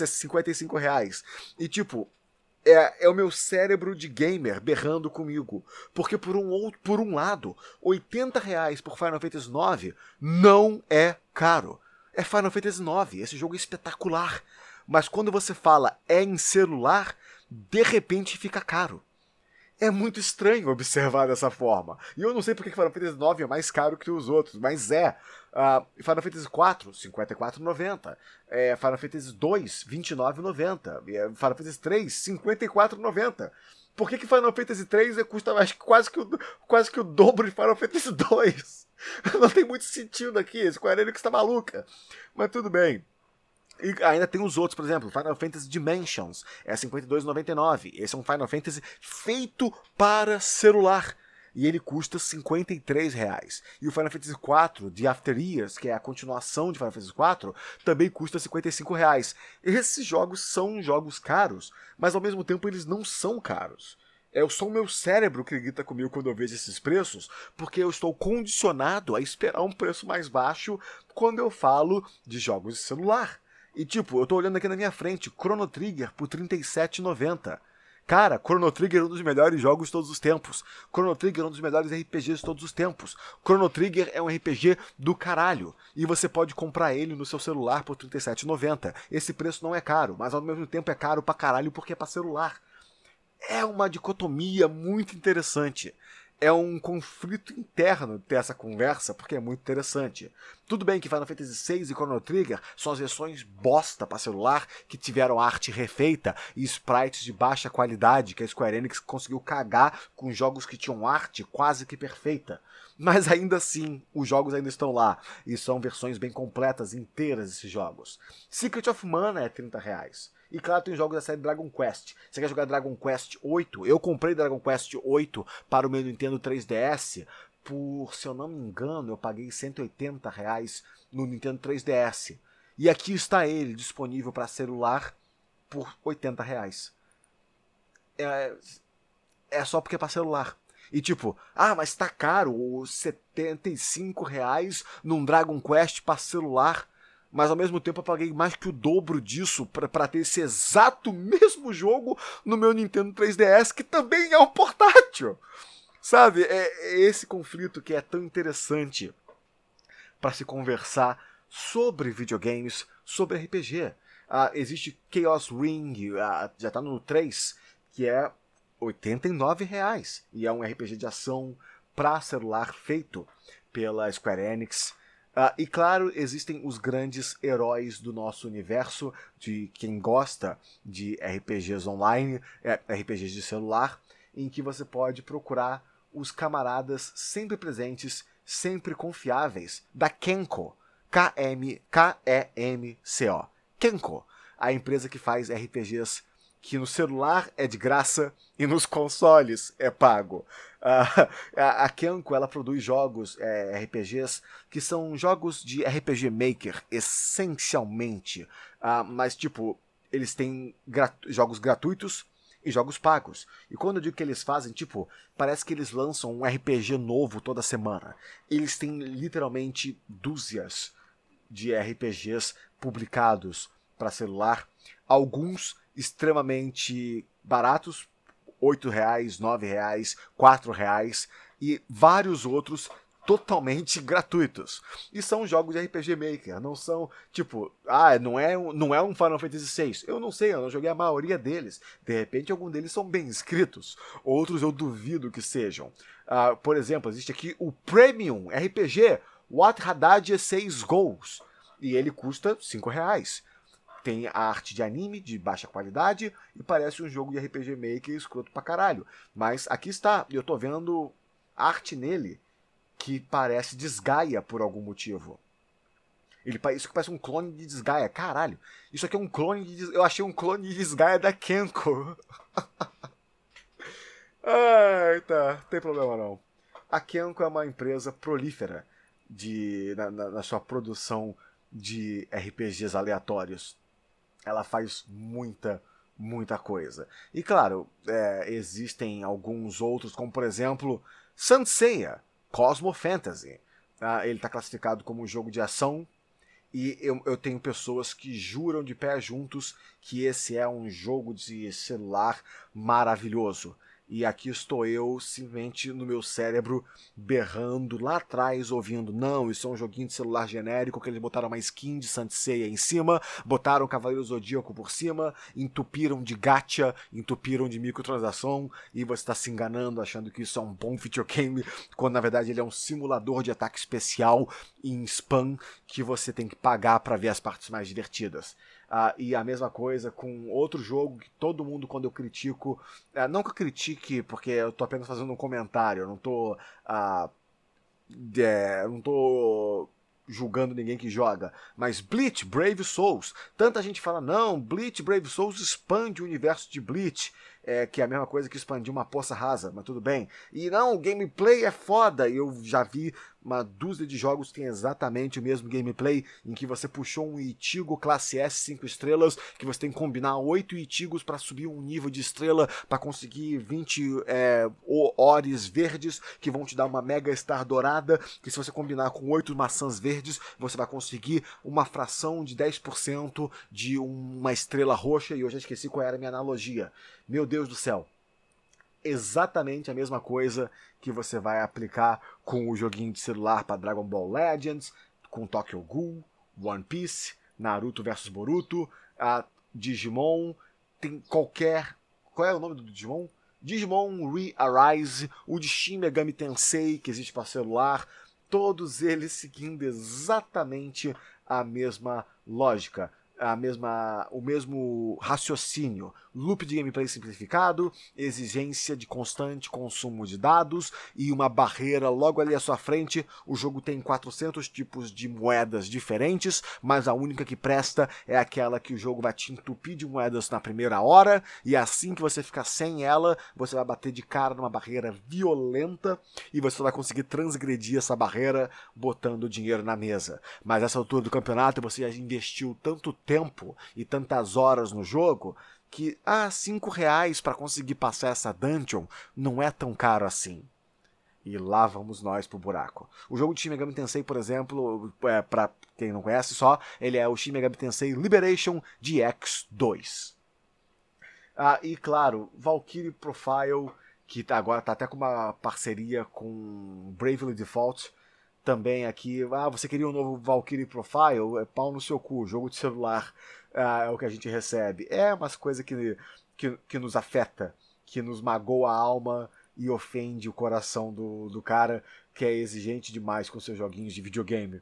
R$55. E tipo, é o meu cérebro de gamer berrando comigo. Porque por um lado, R$80 por Final Fantasy IX não é caro. É Final Fantasy IX, esse jogo é espetacular. Mas quando você fala em celular, de repente fica caro. É muito estranho observar dessa forma. E eu não sei porque Final Fantasy IX é mais caro que os outros, mas é. Final Fantasy IV, R$54,90. Final Fantasy II, R$29,90. Final Fantasy III, R$54,90. Por que Final Fantasy III custa quase que o dobro de Final Fantasy II? Não tem muito sentido aqui, esse Square Enix tá maluca. Mas tudo bem. E ainda tem os outros, por exemplo, Final Fantasy Dimensions, é R$52,99. Esse é um Final Fantasy feito para celular. E ele custa R$53. E o Final Fantasy IV, The After Years, que é a continuação de Final Fantasy IV, também custa R$55. Esses jogos são jogos caros, mas ao mesmo tempo eles não são caros. É só o meu cérebro que grita comigo quando eu vejo esses preços, porque eu estou condicionado a esperar um preço mais baixo quando eu falo de jogos de celular. E tipo, eu tô olhando aqui na minha frente, Chrono Trigger por R$37,90. Cara, Chrono Trigger é um dos melhores jogos de todos os tempos. Chrono Trigger é um dos melhores RPGs de todos os tempos. Chrono Trigger é um RPG do caralho. E você pode comprar ele no seu celular por R$37,90. Esse preço não é caro, mas ao mesmo tempo é caro pra caralho porque é pra celular. É uma dicotomia muito interessante. É um conflito interno ter essa conversa, porque é muito interessante. Tudo bem que Final Fantasy VI e Chrono Trigger são as versões bosta para celular, que tiveram arte refeita e sprites de baixa qualidade, que a Square Enix conseguiu cagar com jogos que tinham arte quase que perfeita. Mas ainda assim, os jogos ainda estão lá, e são versões bem completas, inteiras desses jogos. Secret of Mana é R$30. E claro, tem jogos da série Dragon Quest. Você quer jogar Dragon Quest 8? Eu comprei Dragon Quest 8 para o meu Nintendo 3DS por, se eu não me engano, eu paguei R$180 no Nintendo 3DS. E aqui está ele, disponível para celular por R$80. É só porque é para celular. E tipo, mas tá caro, R$75 num Dragon Quest para celular. Mas ao mesmo tempo eu paguei mais que o dobro disso pra ter esse exato mesmo jogo no meu Nintendo 3DS, que também é um portátil. Sabe, é esse conflito que é tão interessante para se conversar sobre videogames, sobre RPG. Existe Chaos Ring, já tá no 3, que é R$89. E é um RPG de ação para celular feito pela Square Enix. E claro, existem os grandes heróis do nosso universo, de quem gosta de RPGs online, RPGs de celular, em que você pode procurar os camaradas sempre presentes, sempre confiáveis, da Kenko. K-E-M-C-O. Kenko, a empresa que faz RPGs que no celular é de graça e nos consoles é pago. A Kenko, ela produz jogos, RPGs, que são jogos de RPG Maker, essencialmente. Mas, tipo, eles têm jogos gratuitos e jogos pagos. E quando eu digo que eles fazem, tipo, parece que eles lançam um RPG novo toda semana. Eles têm literalmente dúzias de RPGs publicados para celular, alguns extremamente baratos, R$8, R$9, R$4, e vários outros totalmente gratuitos. E são jogos de RPG Maker, não são, tipo, não é um Final Fantasy VI. Eu não sei, eu não joguei a maioria deles. De repente, alguns deles são bem escritos, outros eu duvido que sejam. Por exemplo, existe aqui o Premium RPG What Haddad 6 Goals, e ele custa R$5. Tem a arte de anime de baixa qualidade e parece um jogo de RPG Maker escroto pra caralho. Mas aqui está, eu tô vendo arte nele que parece Desgaia por algum motivo. Isso que parece um clone de Desgaia. Caralho, isso aqui é um clone de... Eu achei um clone de Desgaia da Kenko. Tá, não tem problema não. A Kenko é uma empresa prolífera na sua produção de RPGs aleatórios. Ela faz muita coisa. E claro, existem alguns outros, como por exemplo, Saint Seiya, Cosmo Fantasy. Ele está classificado como um jogo de ação, e eu tenho pessoas que juram de pé juntos que esse é um jogo de celular maravilhoso. E aqui estou eu, simplesmente no meu cérebro, berrando lá atrás, ouvindo, não, isso é um joguinho de celular genérico, que eles botaram uma skin de Saint Seiya em cima, botaram o Cavaleiro Zodíaco por cima, entupiram de gacha, entupiram de microtransação, e você está se enganando, achando que isso é um bom videogame, quando na verdade ele é um simulador de ataque especial em spam, que você tem que pagar para ver as partes mais divertidas. E a mesma coisa com outro jogo que todo mundo, quando eu critico, não que eu critique, porque eu tô apenas fazendo um comentário, eu não tô julgando ninguém que joga, mas Bleach, Brave Souls, tanta gente fala, não, Bleach, Brave Souls expande o universo de Bleach, que é a mesma coisa que expandir uma poça rasa, mas tudo bem, e não, o gameplay é foda, e eu já vi uma dúzia de jogos que tem exatamente o mesmo gameplay, em que você puxou um Ichigo classe S 5 estrelas, que você tem que combinar 8 Ichigos para subir um nível de estrela, para conseguir 20 ores verdes, que vão te dar uma Mega Star dourada, que se você combinar com 8 maçãs verdes, você vai conseguir uma fração de 10% de uma estrela roxa, e eu já esqueci qual era a minha analogia. Meu Deus do céu. Exatamente a mesma coisa que você vai aplicar com o joguinho de celular para Dragon Ball Legends, com Tokyo Ghoul, One Piece, Naruto vs Boruto, Digimon, tem qualquer... Qual é o nome do Digimon? Digimon Re-Arise, o de Shin Megami Tensei, que existe para celular, todos eles seguindo exatamente a mesma lógica. O mesmo raciocínio, loop de gameplay simplificado, exigência de constante consumo de dados e uma barreira logo ali à sua frente. O jogo tem 400 tipos de moedas diferentes, mas a única que presta é aquela que o jogo vai te entupir de moedas na primeira hora, e assim que você ficar sem ela, você vai bater de cara numa barreira violenta e você vai conseguir transgredir essa barreira botando dinheiro na mesa. Mas nessa altura do campeonato você já investiu tanto tempo e tantas horas no jogo que R$5 para conseguir passar essa dungeon não é tão caro assim. E lá vamos nós pro buraco. O jogo de Shin Megami Tensei, por exemplo, para quem não conhece só, ele é o Shin Megami Tensei Liberation DX2. E claro, Valkyrie Profile, que agora tá até com uma parceria com Bravely Default, também aqui, você queria um novo Valkyrie Profile? É pau no seu cu, jogo de celular é o que a gente recebe. É umas coisas que nos afeta, que nos magoa a alma e ofende o coração do cara que é exigente demais com seus joguinhos de videogame.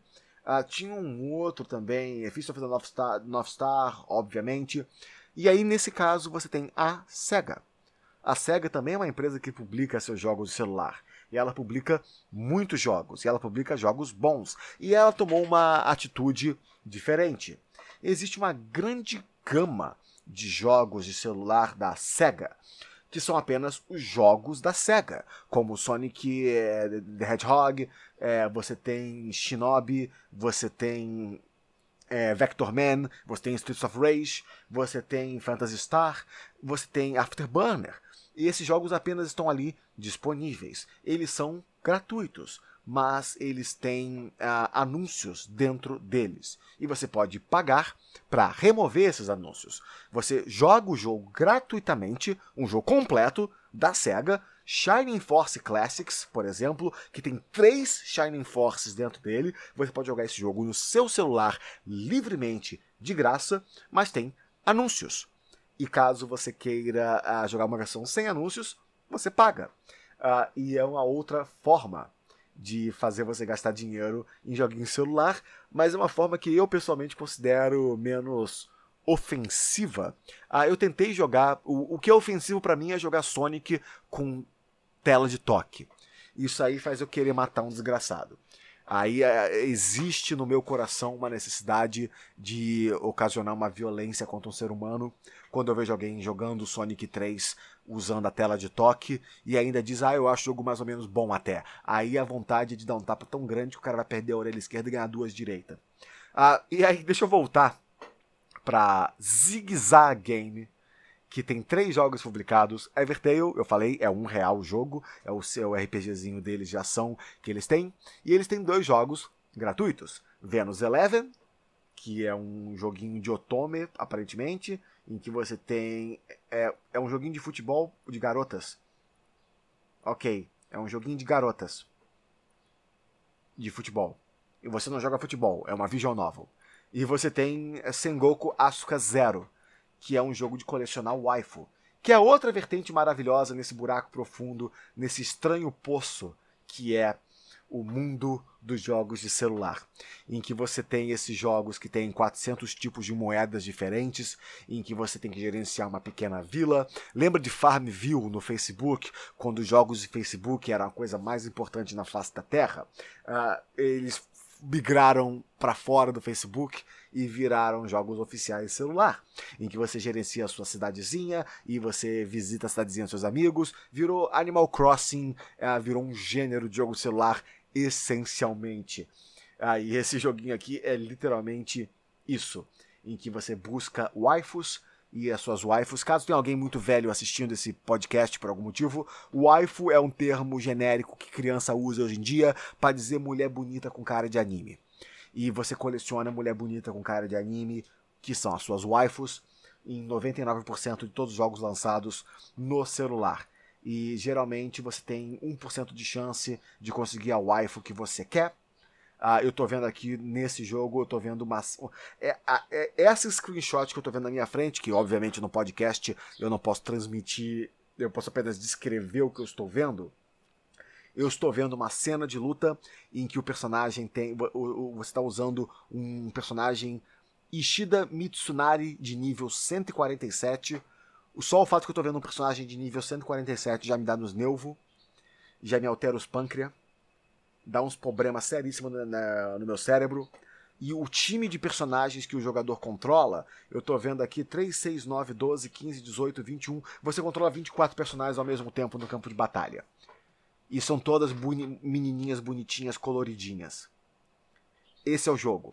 Tinha um outro também, Fist of the North Star, obviamente. E aí, nesse caso, você tem a SEGA. A SEGA também é uma empresa que publica seus jogos de celular. E ela publica muitos jogos. E ela publica jogos bons. E ela tomou uma atitude diferente. Existe uma grande gama de jogos de celular da SEGA, que são apenas os jogos da SEGA, como Sonic the Hedgehog, você tem Shinobi, você tem Vector Man, você tem Streets of Rage, você tem Phantasy Star, você tem Afterburner. E esses jogos apenas estão ali disponíveis. Eles são gratuitos, mas eles têm anúncios dentro deles. E você pode pagar para remover esses anúncios. Você joga o jogo gratuitamente, um jogo completo da SEGA, Shining Force Classics, por exemplo, que tem 3 Shining Forces dentro dele. Você pode jogar esse jogo no seu celular livremente, de graça, mas tem anúncios. E caso você queira jogar uma versão sem anúncios, você paga. E é uma outra forma de fazer você gastar dinheiro em joguinho celular, mas é uma forma que eu pessoalmente considero menos ofensiva. Eu tentei jogar... O que é ofensivo para mim é jogar Sonic com tela de toque. Isso aí faz eu querer matar um desgraçado. Aí existe no meu coração uma necessidade de ocasionar uma violência contra um ser humano quando eu vejo alguém jogando Sonic 3 usando a tela de toque e ainda diz, eu acho o jogo mais ou menos bom até. Aí a vontade de dar um tapa tão grande que o cara vai perder a orelha esquerda e ganhar 2 direita. E aí deixa eu voltar pra Zig Zag Game, que tem 3 jogos publicados. Evertale, eu falei, é R$1 o jogo, é o seu RPGzinho deles de ação que eles têm. E eles têm 2 jogos gratuitos. Venus Eleven, que é um joguinho de otome, aparentemente, em que você tem... É um joguinho de futebol de garotas. Ok, é um joguinho de garotas. De futebol. E você não joga futebol, é uma visual novel. E você tem Sengoku Asuka Zero, que é um jogo de colecionar waifu, que é outra vertente maravilhosa nesse buraco profundo, nesse estranho poço que é o mundo dos jogos de celular, em que você tem esses jogos que tem 400 tipos de moedas diferentes, em que você tem que gerenciar uma pequena vila. Lembra de Farmville no Facebook, quando os jogos de Facebook eram a coisa mais importante na face da Terra? Eles migraram para fora do Facebook e viraram jogos oficiais de celular, em que você gerencia a sua cidadezinha e você visita a cidadezinha dos seus amigos. Virou Animal Crossing, virou um gênero de jogo de celular essencialmente. E esse joguinho aqui é literalmente isso, em que você busca waifus e as suas waifus. Caso tenha alguém muito velho assistindo esse podcast por algum motivo, waifu é um termo genérico que criança usa hoje em dia para dizer mulher bonita com cara de anime. E você coleciona mulher bonita com cara de anime, que são as suas waifus, em 99% de todos os jogos lançados no celular. E geralmente você tem 1% de chance de conseguir a waifu que você quer. Eu tô vendo aqui nesse jogo, eu tô vendo essa screenshot que eu tô vendo na minha frente, que obviamente no podcast eu não posso transmitir, eu posso apenas descrever o que eu estou vendo. Eu estou vendo uma cena de luta em que o personagem tem... Você está usando um personagem Ishida Mitsunari de nível 147. Só o fato que eu estou vendo um personagem de nível 147 já me dá nos nervos, já me altera os pâncreas, dá uns problemas seríssimos no meu cérebro. E o time de personagens que o jogador controla, eu tô vendo aqui 3, 6, 9, 12, 15, 18, 21. Você controla 24 personagens ao mesmo tempo no campo de batalha. E são todas menininhas bonitinhas, coloridinhas. Esse é o jogo.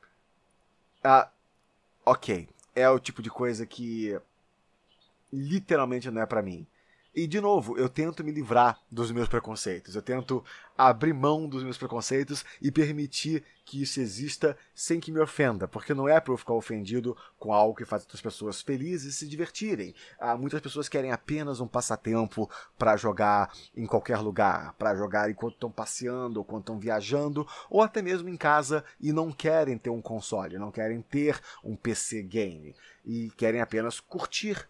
Ok. É o tipo de coisa que literalmente não é pra mim. E, de novo, eu tento me livrar dos meus preconceitos. Eu tento abrir mão dos meus preconceitos e permitir que isso exista sem que me ofenda. Porque não é pra eu ficar ofendido com algo que faz outras pessoas felizes e se divertirem. Muitas pessoas querem apenas um passatempo para jogar em qualquer lugar. Para jogar enquanto estão passeando, ou quando estão viajando, ou até mesmo em casa e não querem ter um console, não querem ter um PC game. E querem apenas curtir.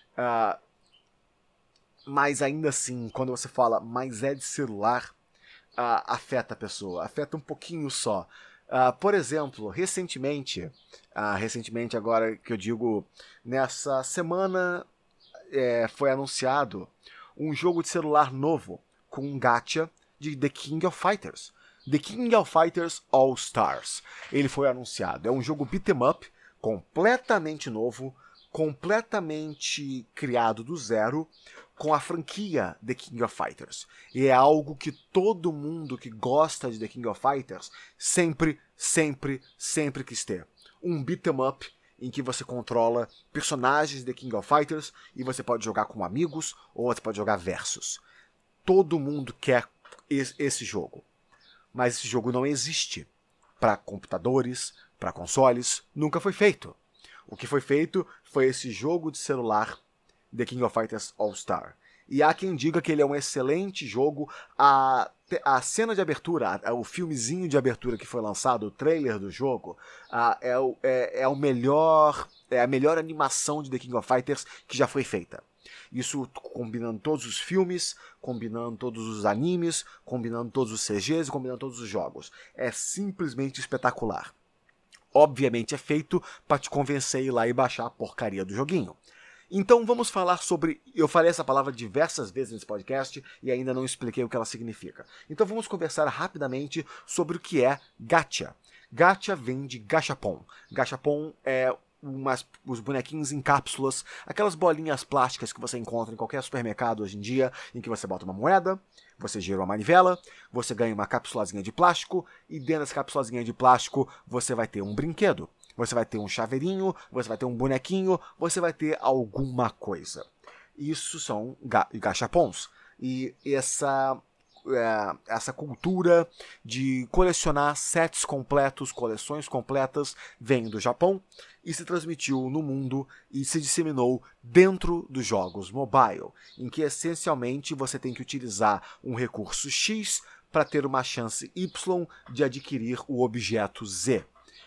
Mas ainda assim, quando você fala, mas é de celular, afeta a pessoa, afeta um pouquinho só. Por exemplo, recentemente agora que eu digo, nessa semana foi anunciado um jogo de celular novo com um gacha de The King of Fighters. The King of Fighters All Stars. Ele foi anunciado. É um jogo beat'em up, completamente novo, completamente criado do zero, com a franquia The King of Fighters. E é algo que todo mundo que gosta de The King of Fighters sempre quis ter. Um beat'em up em que você controla personagens de The King of Fighters e você pode jogar com amigos ou você pode jogar versus. Todo mundo quer esse jogo. Mas esse jogo não existe para computadores, para consoles, nunca foi feito. O que foi feito foi esse jogo de celular, The King of Fighters All Star. E há quem diga que ele é um excelente jogo. A cena de abertura, o filmezinho de abertura que foi lançado, o trailer do jogo, é a melhor animação de The King of Fighters que já foi feita. Isso combinando todos os filmes, combinando todos os animes, combinando todos os CGs e combinando todos os jogos. É simplesmente espetacular. Obviamente é feito para te convencer a ir lá e baixar a porcaria do joguinho. Então vamos falar sobre... Eu falei essa palavra diversas vezes nesse podcast e ainda não expliquei o que ela significa. Então vamos conversar rapidamente sobre o que é gacha. Gacha vem de gachapon. Gachapon é os bonequinhos em cápsulas, aquelas bolinhas plásticas que você encontra em qualquer supermercado hoje em dia, em que você bota uma moeda, você gira uma manivela, você ganha uma capsulazinha de plástico e dentro dessa capsulazinha de plástico você vai ter um brinquedo. Você vai ter um chaveirinho, você vai ter um bonequinho, você vai ter alguma coisa. Isso são gachapons. E essa cultura de colecionar sets completos, coleções completas, vem do Japão e se transmitiu no mundo e se disseminou dentro dos jogos mobile, em que essencialmente você tem que utilizar um recurso X para ter uma chance Y de adquirir o objeto Z.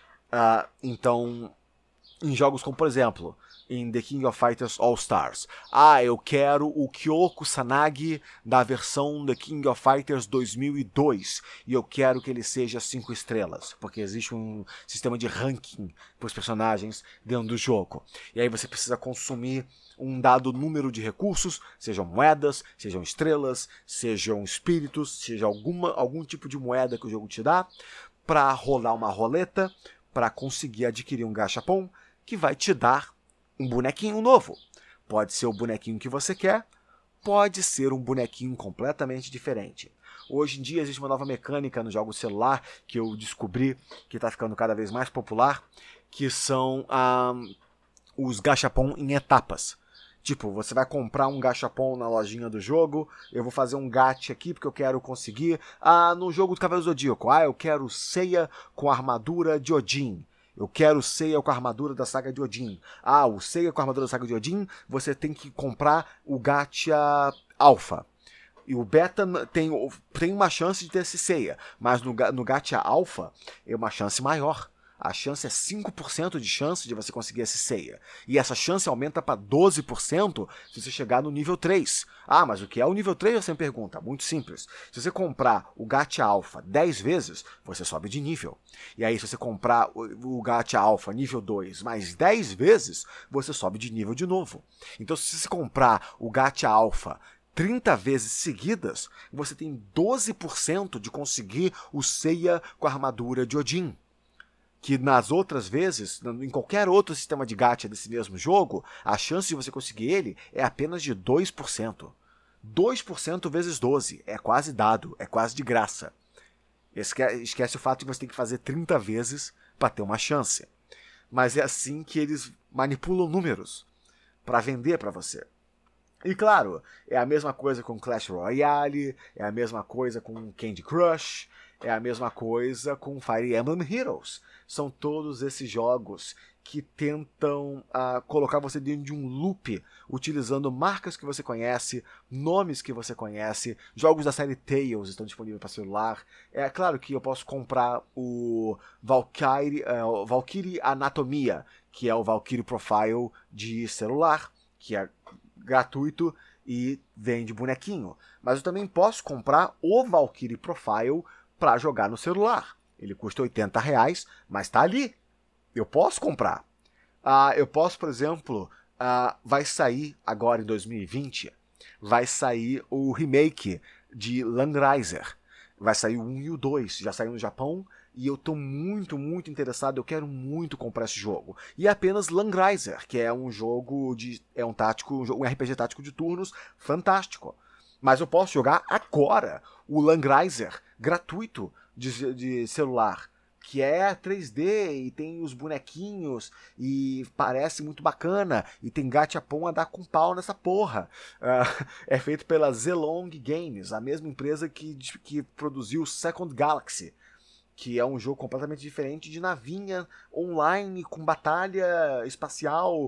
Então, em jogos como, por exemplo, em The King of Fighters All Stars. Eu quero o Kyoko Sanagi da versão The King of Fighters 2002 e eu quero que ele seja 5 estrelas, porque existe um sistema de ranking para os personagens dentro do jogo. E aí você precisa consumir um dado número de recursos, sejam moedas, sejam estrelas, sejam espíritos, seja algum tipo de moeda que o jogo te dá, para rolar uma roleta, para conseguir adquirir um gachapon que vai te dar um bonequinho novo. Pode ser o bonequinho que você quer, pode ser um bonequinho completamente diferente. Hoje em dia existe uma nova mecânica no jogo celular que eu descobri que está ficando cada vez mais popular, que são os gachapon em etapas. Tipo, você vai comprar um gachapon na lojinha do jogo, eu vou fazer um gacha aqui porque eu quero conseguir. No jogo do Cavaleiro Zodíaco, eu quero Seiya com a armadura de Odin. Eu quero o Seiya com a armadura da saga de Odin. O Seiya com a armadura da saga de Odin, você tem que comprar o gacha Alpha. E o Beta tem uma chance de ter esse Seiya, mas no gacha Alpha é uma chance maior. A chance é 5% de chance de você conseguir esse Seiya. E essa chance aumenta para 12% se você chegar no nível 3. Mas o que é o nível 3, você me pergunta? Muito simples. Se você comprar o Gacha Alpha 10 vezes, você sobe de nível. E aí, se você comprar o Gacha Alpha nível 2 mais 10 vezes, você sobe de nível de novo. Então, se você comprar o Gacha Alpha 30 vezes seguidas, você tem 12% de conseguir o Seiya com a armadura de Odin. Que nas outras vezes, em qualquer outro sistema de gacha desse mesmo jogo, a chance de você conseguir ele é apenas de 2%. 2% vezes 12 é quase dado, é quase de graça. Esquece o fato de que você tem que fazer 30 vezes para ter uma chance. Mas é assim que eles manipulam números para vender para você. E claro, é a mesma coisa com Clash Royale, é a mesma coisa com Candy Crush, é a mesma coisa com Fire Emblem Heroes. São todos esses jogos que tentam colocar você dentro de um loop, utilizando marcas que você conhece, nomes que você conhece. Jogos da série Tales estão disponíveis para celular. É claro que eu posso comprar o Valkyrie Anatomia, que é o Valkyrie Profile de celular, que é gratuito e vende bonequinho. Mas eu também posso comprar o Valkyrie Profile para jogar no celular. Ele custa R$80, mas tá ali. Eu posso comprar. Eu posso, por exemplo, vai sair agora em 2020, vai sair o remake de Landriser. Vai sair o 1 e o 2, já saiu no Japão, e eu tô muito, muito interessado, eu quero muito comprar esse jogo. E é apenas Landriser, que é um jogo é um RPG tático de turnos fantástico. Mas eu posso jogar agora o Landriser gratuito de celular, que é 3D e tem os bonequinhos e parece muito bacana e tem gachapon a dar com pau nessa porra. É feito pela Zelong Games, a mesma empresa que produziu Second Galaxy, que é um jogo completamente diferente de navinha online com batalha espacial.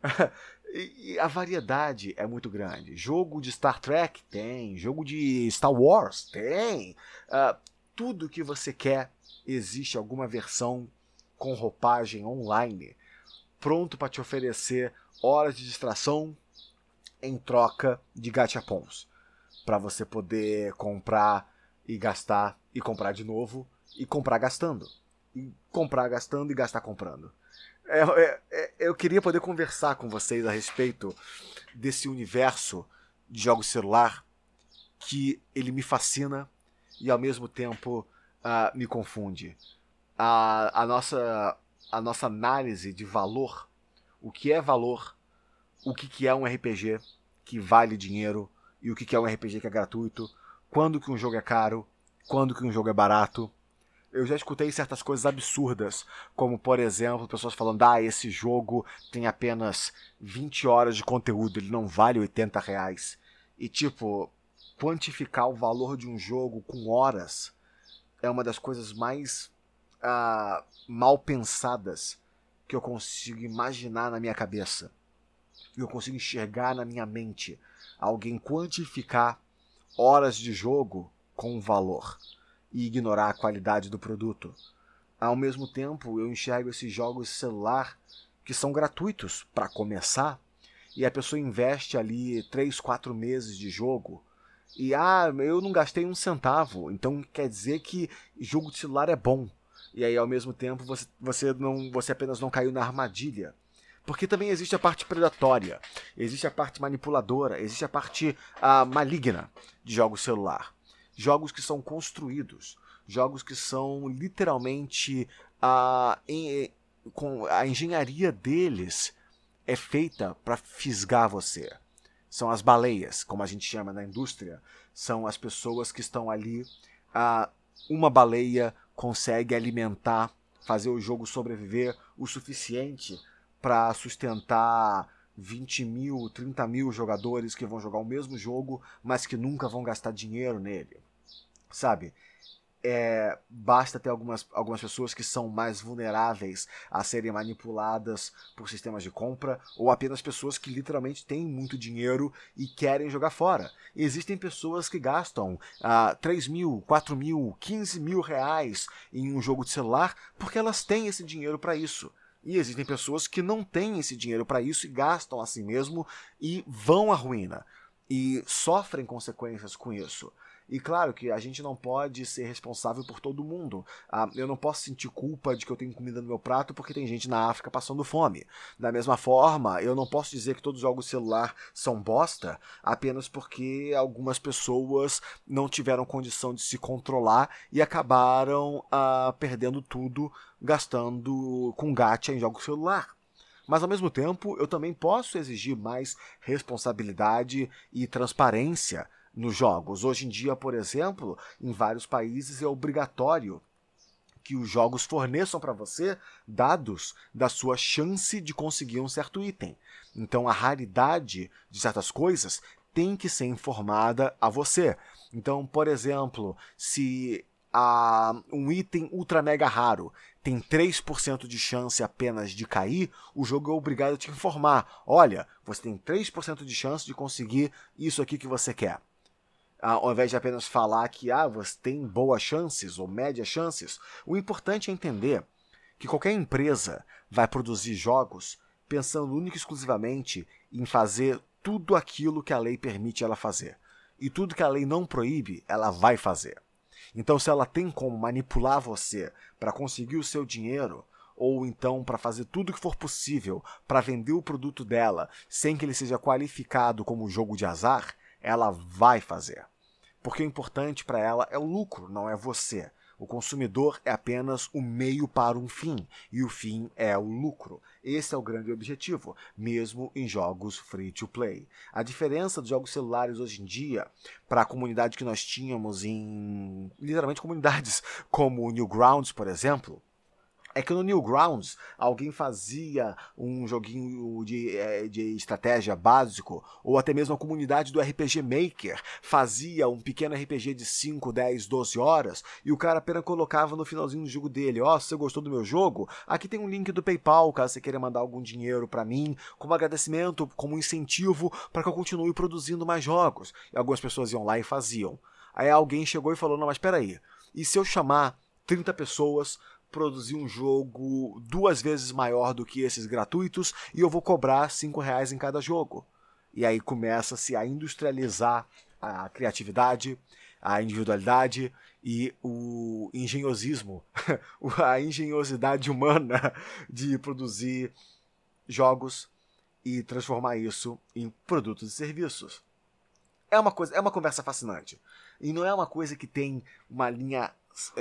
E a variedade é muito grande. Jogo de Star Trek tem, jogo de Star Wars tem. Tudo que você quer, existe alguma versão com roupagem online, pronto para te oferecer horas de distração em troca de gachapons, para você poder comprar e gastar e comprar de novo e comprar gastando. E comprar gastando e gastar comprando. Eu queria poder conversar com vocês a respeito desse universo de jogos celular que ele me fascina e ao mesmo tempo me confunde. A nossa análise de valor, o que é valor, o que é um RPG que vale dinheiro e o que é um RPG que é gratuito, quando que um jogo é caro, quando que um jogo é barato. Eu já escutei certas coisas absurdas, como, por exemplo, pessoas falando, esse jogo tem apenas 20 horas de conteúdo, ele não vale R$80. E, tipo, quantificar o valor de um jogo com horas é uma das coisas mais mal pensadas que eu consigo imaginar na minha cabeça. Eu consigo enxergar na minha mente alguém quantificar horas de jogo com valor e ignorar a qualidade do produto. Ao mesmo tempo, eu enxergo esses jogos de celular que são gratuitos para começar, e a pessoa investe ali 3, 4 meses de jogo, e eu não gastei um centavo, então quer dizer que jogo de celular é bom. E aí, ao mesmo tempo, você apenas não caiu na armadilha. Porque também existe a parte predatória, existe a parte manipuladora, existe a parte maligna de jogos celular. Jogos que são construídos, jogos que são literalmente com a engenharia deles é feita para fisgar você. São as baleias, como a gente chama na indústria, são as pessoas que estão ali. Uma baleia consegue alimentar, fazer o jogo sobreviver o suficiente para sustentar 20 mil, 30 mil jogadores que vão jogar o mesmo jogo, mas que nunca vão gastar dinheiro nele. Sabe? Basta ter algumas pessoas que são mais vulneráveis a serem manipuladas por sistemas de compra, ou apenas pessoas que literalmente têm muito dinheiro e querem jogar fora. E existem pessoas que gastam 3 mil, 4 mil, 15 mil reais em um jogo de celular porque elas têm esse dinheiro para isso. E existem pessoas que não têm esse dinheiro para isso e gastam assim mesmo e vão à ruína. E sofrem consequências com isso. E claro que a gente não pode ser responsável por todo mundo. Eu não posso sentir culpa de que eu tenho comida no meu prato porque tem gente na África passando fome. Da mesma forma, eu não posso dizer que todos os jogos de celular são bosta apenas porque algumas pessoas não tiveram condição de se controlar e acabaram perdendo tudo gastando com gacha em jogos de celular. Mas ao mesmo tempo, eu também posso exigir mais responsabilidade e transparência nos jogos. Hoje em dia, por exemplo, em vários países é obrigatório que os jogos forneçam para você dados da sua chance de conseguir um certo item. Então a raridade de certas coisas tem que ser informada a você. Então, por exemplo, se um item ultra mega raro tem 3% de chance apenas de cair, o jogo é obrigado a te informar. Olha, você tem 3% de chance de conseguir isso aqui que você quer. Ao invés de apenas falar que você tem boas chances ou médias chances, o importante é entender que qualquer empresa vai produzir jogos pensando única e exclusivamente em fazer tudo aquilo que a lei permite ela fazer. E tudo que a lei não proíbe, ela vai fazer. Então, se ela tem como manipular você para conseguir o seu dinheiro, ou então para fazer tudo o que for possível para vender o produto dela sem que ele seja qualificado como jogo de azar, ela vai fazer. Porque o importante para ela é o lucro, não é você. O consumidor é apenas o meio para um fim, e o fim é o lucro. Esse é o grande objetivo, mesmo em jogos free-to-play. A diferença dos jogos celulares hoje em dia, para a comunidade que nós tínhamos em, literalmente, comunidades como o Newgrounds, por exemplo, é que no Newgrounds alguém fazia um joguinho de estratégia básico, ou até mesmo a comunidade do RPG Maker fazia um pequeno RPG de 5, 10, 12 horas, e o cara apenas colocava no finalzinho do jogo dele: ó, se você gostou do meu jogo, aqui tem um link do PayPal, caso você queira mandar algum dinheiro para mim, como agradecimento, como incentivo para que eu continue produzindo mais jogos. E algumas pessoas iam lá e faziam. Aí alguém chegou e falou: não, mas peraí, e se eu chamar 30 pessoas, produzir um jogo 2 vezes maior do que esses gratuitos e eu vou cobrar R$ 5 em cada jogo? E aí começa-se a industrializar a criatividade, a individualidade e o engenhosismo, a engenhosidade humana de produzir jogos e transformar isso em produtos e serviços. É uma conversa fascinante. E não é uma coisa que tem uma linha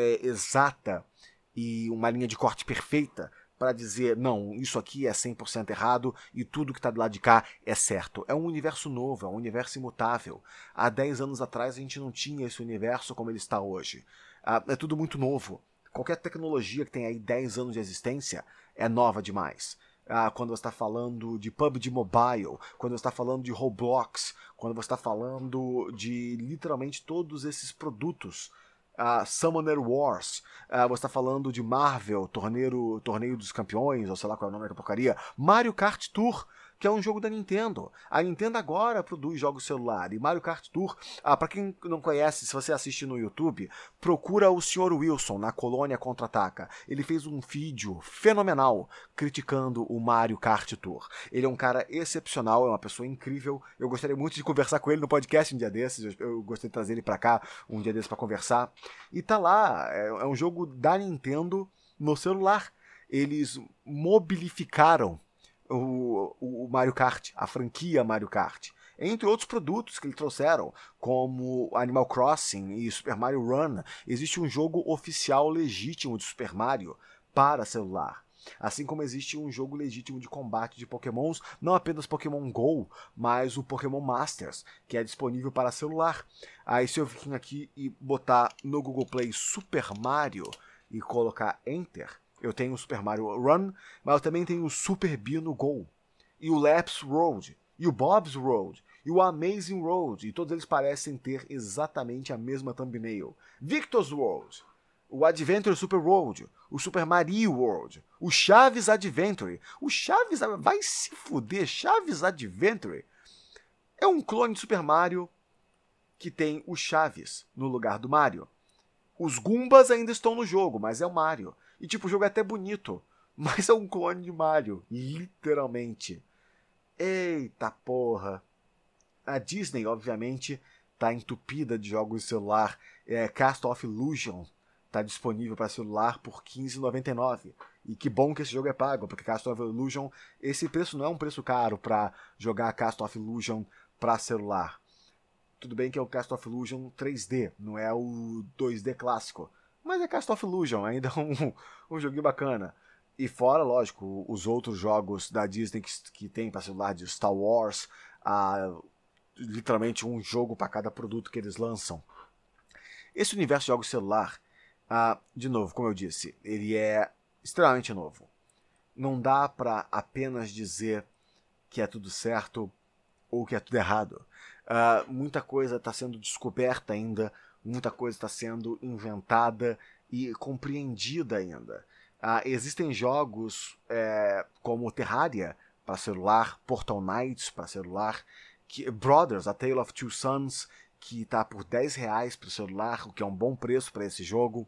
exata e uma linha de corte perfeita para dizer: não, isso aqui é 100% errado e tudo que está do lado de cá é certo. É um universo novo, é um universo imutável. Há 10 anos atrás a gente não tinha esse universo como ele está hoje. É tudo muito novo. Qualquer tecnologia que tem aí 10 anos de existência é nova demais. Quando você está falando de PUBG Mobile, quando você está falando de Roblox, quando você está falando de literalmente todos esses produtos, Summoner Wars, você está falando de Marvel, Torneio dos Campeões, ou sei lá qual é o nome da porcaria, Mario Kart Tour, que é um jogo da Nintendo. A Nintendo agora produz jogos celular, e Mario Kart Tour, para quem não conhece, se você assiste no YouTube, procura o Sr. Wilson na Colônia Contra-Ataca. Ele fez um vídeo fenomenal criticando o Mario Kart Tour. Ele é um cara excepcional, é uma pessoa incrível. Eu gostaria muito de conversar com ele no podcast um dia desses. Eu gostaria de trazer ele para cá um dia desses para conversar. E tá lá, é um jogo da Nintendo no celular. Eles mobilificaram o Mario Kart, a franquia Mario Kart, entre outros produtos que eles trouxeram, como Animal Crossing e Super Mario Run. Existe um jogo oficial legítimo de Super Mario para celular. Assim como existe um jogo legítimo de combate de Pokémons, não apenas Pokémon GO, mas o Pokémon Masters, que é disponível para celular. Aí se eu vir aqui e botar no Google Play Super Mario e colocar Enter, eu tenho o Super Mario Run, mas eu também tenho o Super Bino Go, e o Laps Road, e o Bob's Road, e o Amazing Road, e todos eles parecem ter exatamente a mesma thumbnail. Victor's World, o Adventure Super World, o Super Mario World, o Chaves Adventure. O Chaves vai se fuder, Chaves Adventure é um clone de Super Mario que tem o Chaves no lugar do Mario. Os Goombas ainda estão no jogo, mas é o Mario. E tipo, o jogo é até bonito, mas é um clone de Mario, literalmente. Eita porra. A Disney, obviamente, tá entupida de jogos de celular. Cast of Illusion tá disponível para celular por R$ 15,99. E que bom que esse jogo é pago, porque Cast of Illusion, esse preço não é um preço caro para jogar Cast of Illusion para celular. Tudo bem que é o Cast of Illusion 3D, não é o 2D clássico. Mas é Cast of Illusion, ainda é um joguinho bacana. E fora, lógico, os outros jogos da Disney que tem para celular, de Star Wars, literalmente um jogo para cada produto que eles lançam. Esse universo de jogos celular, de novo, como eu disse, ele é extremamente novo. Não dá para apenas dizer que é tudo certo ou que é tudo errado. Muita coisa está sendo descoberta ainda, muita coisa está sendo inventada e compreendida ainda. Existem jogos como Terraria para celular, Portal Knights para celular, Brothers, A Tale of Two Sons, que está por R$10 para o celular, o que é um bom preço para esse jogo.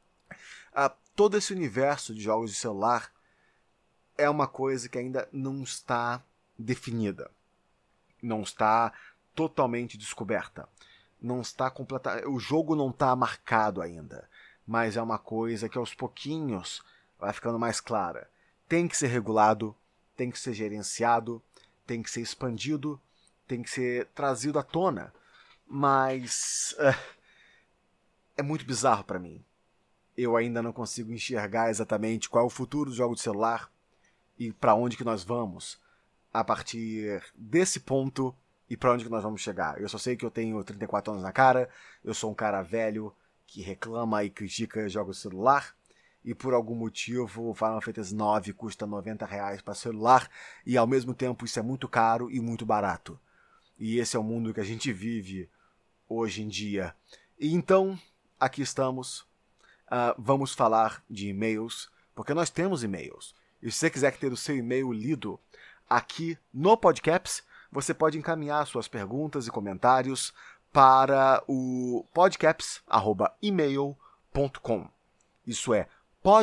Todo esse universo de jogos de celular é uma coisa que ainda não está definida, não está totalmente descoberta. não está completa, o jogo não está marcado ainda, mas é uma coisa que aos pouquinhos vai ficando mais clara. Tem que ser regulado, tem que ser gerenciado, tem que ser expandido, tem que ser trazido à tona, mas é muito bizarro para mim. Eu ainda não consigo enxergar exatamente qual é o futuro dos jogos de celular e para onde que nós vamos a partir desse ponto e para onde que nós vamos chegar. Eu só sei que eu tenho 34 anos na cara, eu sou um cara velho que reclama e critica jogos de celular, e por algum motivo o Final Fantasy IX custa R$90 para celular, e ao mesmo tempo isso é muito caro e muito barato. E esse é o mundo que a gente vive hoje em dia. E então, aqui estamos. Vamos falar de e-mails, porque nós temos e-mails. E se você quiser ter o seu e-mail lido aqui no Podcaps, você pode encaminhar suas perguntas e comentários para o podcaps@email.com. Isso é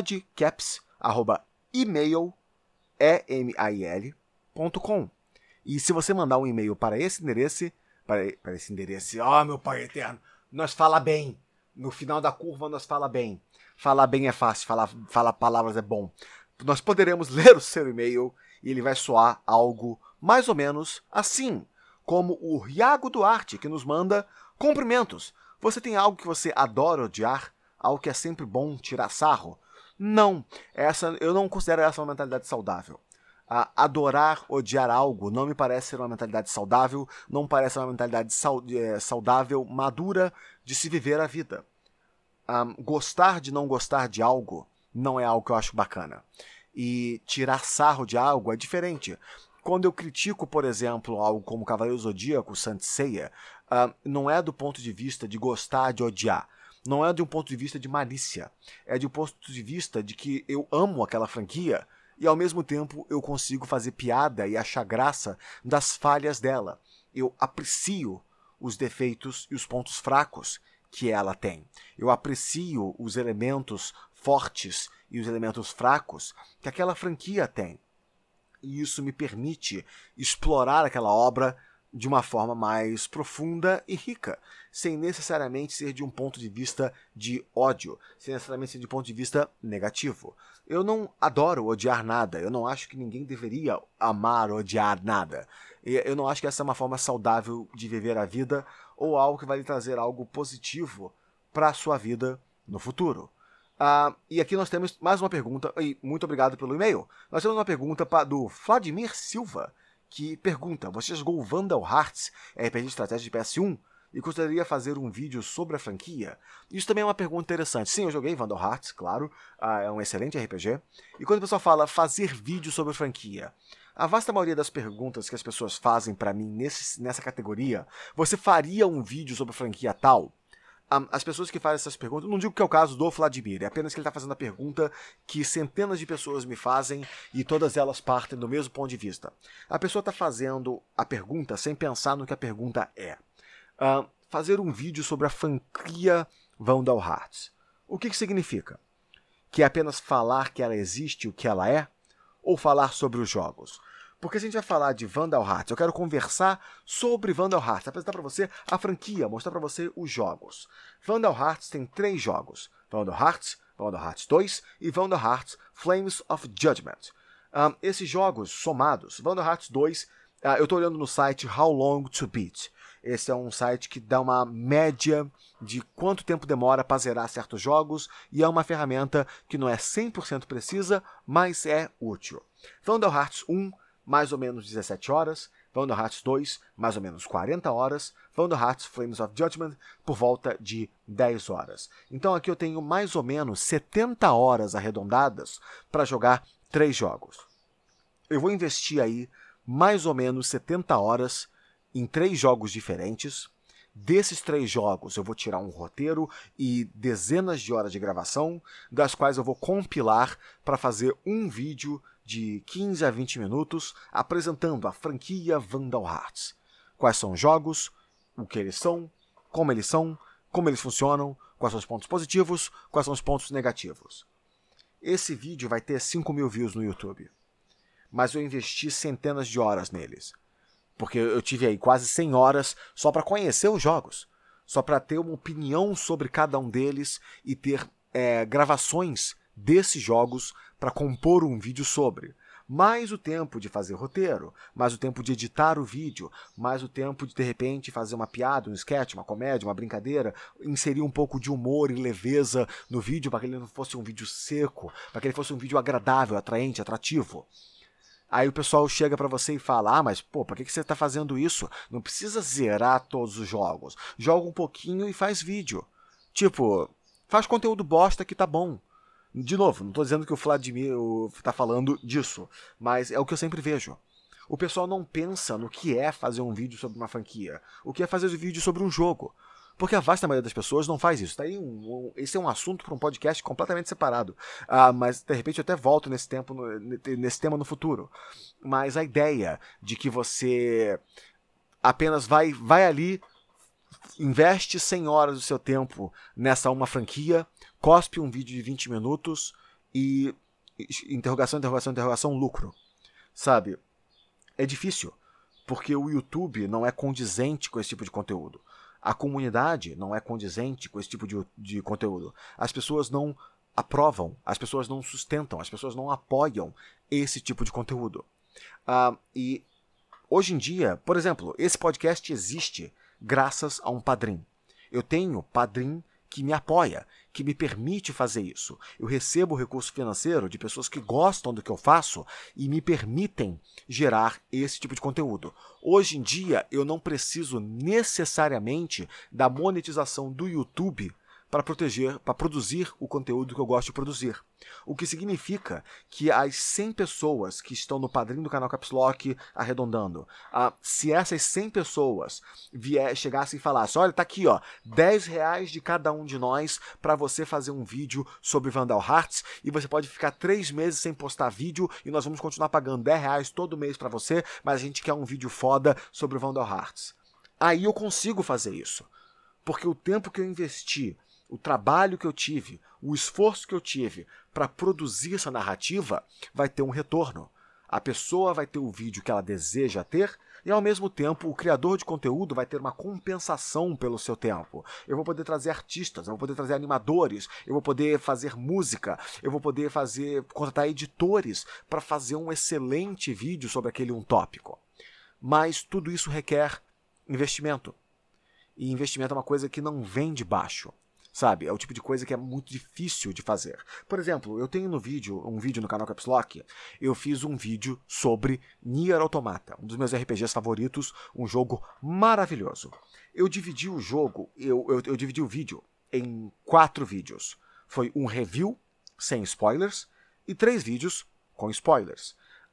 podcaps@email.com. E se você mandar um e-mail para esse endereço, meu pai eterno, nós fala bem. No final da curva nós fala bem. Falar bem é fácil, falar palavras é bom. Nós poderemos ler o seu e-mail e ele vai soar algo mais ou menos assim, como o Riago Duarte, que nos manda cumprimentos. Você tem algo que você adora odiar? Algo que é sempre bom tirar sarro? Não, eu não considero essa uma mentalidade saudável. Adorar, odiar algo não me parece ser uma mentalidade saudável, não me parece uma mentalidade saudável, madura de se viver a vida. Gostar de não gostar de algo não é algo que eu acho bacana. E tirar sarro de algo é diferente. Quando eu critico, por exemplo, algo como Cavaleiro Zodíaco, Saint Seiya, não é do ponto de vista de gostar, de odiar. Não é de um ponto de vista de malícia. É de um ponto de vista de que eu amo aquela franquia e ao mesmo tempo eu consigo fazer piada e achar graça das falhas dela. Eu aprecio os defeitos e os pontos fracos que ela tem. Eu aprecio os elementos fortes e os elementos fracos que aquela franquia tem. E isso me permite explorar aquela obra de uma forma mais profunda e rica, sem necessariamente ser de um ponto de vista de ódio, sem necessariamente ser de um ponto de vista negativo. Eu não adoro odiar nada, eu não acho que ninguém deveria amar ou odiar nada. Eu não acho que essa é uma forma saudável de viver a vida ou algo que vai lhe trazer algo positivo para a sua vida no futuro. E aqui nós temos mais uma pergunta, e muito obrigado pelo e-mail. Nós temos uma pergunta do Vladimir Silva, que pergunta: você jogou Vandal Hearts, RPG de estratégia de PS1, e gostaria de fazer um vídeo sobre a franquia? Isso também é uma pergunta interessante. Sim, eu joguei Vandal Hearts, claro, é um excelente RPG. E quando o pessoal fala fazer vídeo sobre a franquia, a vasta maioria das perguntas que as pessoas fazem para mim nessa categoria, você faria um vídeo sobre a franquia tal? As pessoas que fazem essas perguntas, não digo que é o caso do Vladimir, é apenas que ele está fazendo a pergunta que centenas de pessoas me fazem e todas elas partem do mesmo ponto de vista. A pessoa está fazendo a pergunta sem pensar no que a pergunta é. Fazer um vídeo sobre a franquia Vandal Hearts. O que significa? Que é apenas falar que ela existe, o que ela é? Ou falar sobre os jogos? Porque se a gente vai falar de Vandal Hearts, eu quero conversar sobre Vandal Hearts, apresentar para você a franquia, mostrar para você os jogos. Vandal Hearts tem 3 jogos: Vandal Hearts 2 e Vandal Hearts Flames of Judgment. Esses jogos somados, Vandal Hearts 2, eu estou olhando no site How Long to Beat. Esse é um site que dá uma média de quanto tempo demora para zerar certos jogos e é uma ferramenta que não é 100% precisa, mas é útil. Vandal Hearts 1, mais ou menos 17 horas, Vandal Hearts 2, mais ou menos 40 horas, Vandal Hearts Flames of Judgment, por volta de 10 horas. Então aqui eu tenho mais ou menos 70 horas arredondadas para jogar 3 jogos. Eu vou investir aí mais ou menos 70 horas em 3 jogos diferentes. Desses 3 jogos eu vou tirar um roteiro e dezenas de horas de gravação, das quais eu vou compilar para fazer um vídeo de 15 a 20 minutos apresentando a franquia Vandal Hearts. Quais são os jogos, o que eles são, como eles funcionam, quais são os pontos positivos, quais são os pontos negativos. Esse vídeo vai ter 5.000 views no YouTube, mas eu investi centenas de horas neles. Porque eu tive aí quase 100 horas só para conhecer os jogos, só para ter uma opinião sobre cada um deles e ter gravações desses jogos para compor um vídeo sobre. Mais o tempo de fazer roteiro, mais o tempo de editar o vídeo, mais o tempo de repente fazer uma piada, um sketch, uma comédia, uma brincadeira, inserir um pouco de humor e leveza no vídeo para que ele não fosse um vídeo seco, para que ele fosse um vídeo agradável, atraente, atrativo. Aí o pessoal chega pra você e fala, mas pô, por que você tá fazendo isso? Não precisa zerar todos os jogos. Joga um pouquinho e faz vídeo. Tipo, faz conteúdo bosta que tá bom. De novo, não tô dizendo que o Vladimir tá falando disso, mas é o que eu sempre vejo. O pessoal não pensa no que é fazer um vídeo sobre uma franquia, o que é fazer um vídeo sobre um jogo. Porque a vasta maioria das pessoas não faz isso. Tá aí esse é um assunto para um podcast completamente separado. Mas, de repente, eu até volto nesse tema no futuro. Mas a ideia de que você apenas vai ali, investe 100 horas do seu tempo nessa uma franquia, cospe um vídeo de 20 minutos e interrogação, interrogação, interrogação, lucro. Sabe? É difícil, porque o YouTube não é condizente com esse tipo de conteúdo. A comunidade não é condizente com esse tipo de conteúdo. As pessoas não aprovam, as pessoas não sustentam, as pessoas não apoiam esse tipo de conteúdo. E hoje em dia, por exemplo, esse podcast existe graças a um padrim. Eu tenho padrim que me apoia, que me permite fazer isso. Eu recebo recurso financeiro de pessoas que gostam do que eu faço e me permitem gerar esse tipo de conteúdo. Hoje em dia, eu não preciso necessariamente da monetização do YouTube para produzir o conteúdo que eu gosto de produzir. O que significa que as 100 pessoas que estão no padrinho do canal Caps Lock arredondando, se essas 100 pessoas chegassem e falassem, olha, tá aqui, ó, R$10 de cada um de nós para você fazer um vídeo sobre Vandal Hearts e você pode ficar 3 meses sem postar vídeo e nós vamos continuar pagando R$10 todo mês para você, mas a gente quer um vídeo foda sobre Vandal Hearts. Aí eu consigo fazer isso. Porque o tempo que eu investi, o trabalho que eu tive, o esforço que eu tive para produzir essa narrativa vai ter um retorno. A pessoa vai ter o vídeo que ela deseja ter e, ao mesmo tempo, o criador de conteúdo vai ter uma compensação pelo seu tempo. Eu vou poder trazer artistas, eu vou poder trazer animadores, eu vou poder fazer música, eu vou poder contratar editores para fazer um excelente vídeo sobre aquele tópico. Mas tudo isso requer investimento. E investimento é uma coisa que não vem de baixo. Sabe? É o tipo de coisa que é muito difícil de fazer. Por exemplo, eu tenho um vídeo no canal Caps Lock, eu fiz um vídeo sobre Nier Automata, um dos meus RPGs favoritos, um jogo maravilhoso. Eu dividi o jogo, eu dividi o vídeo em 4 vídeos. Foi um review sem spoilers e 3 vídeos com spoilers.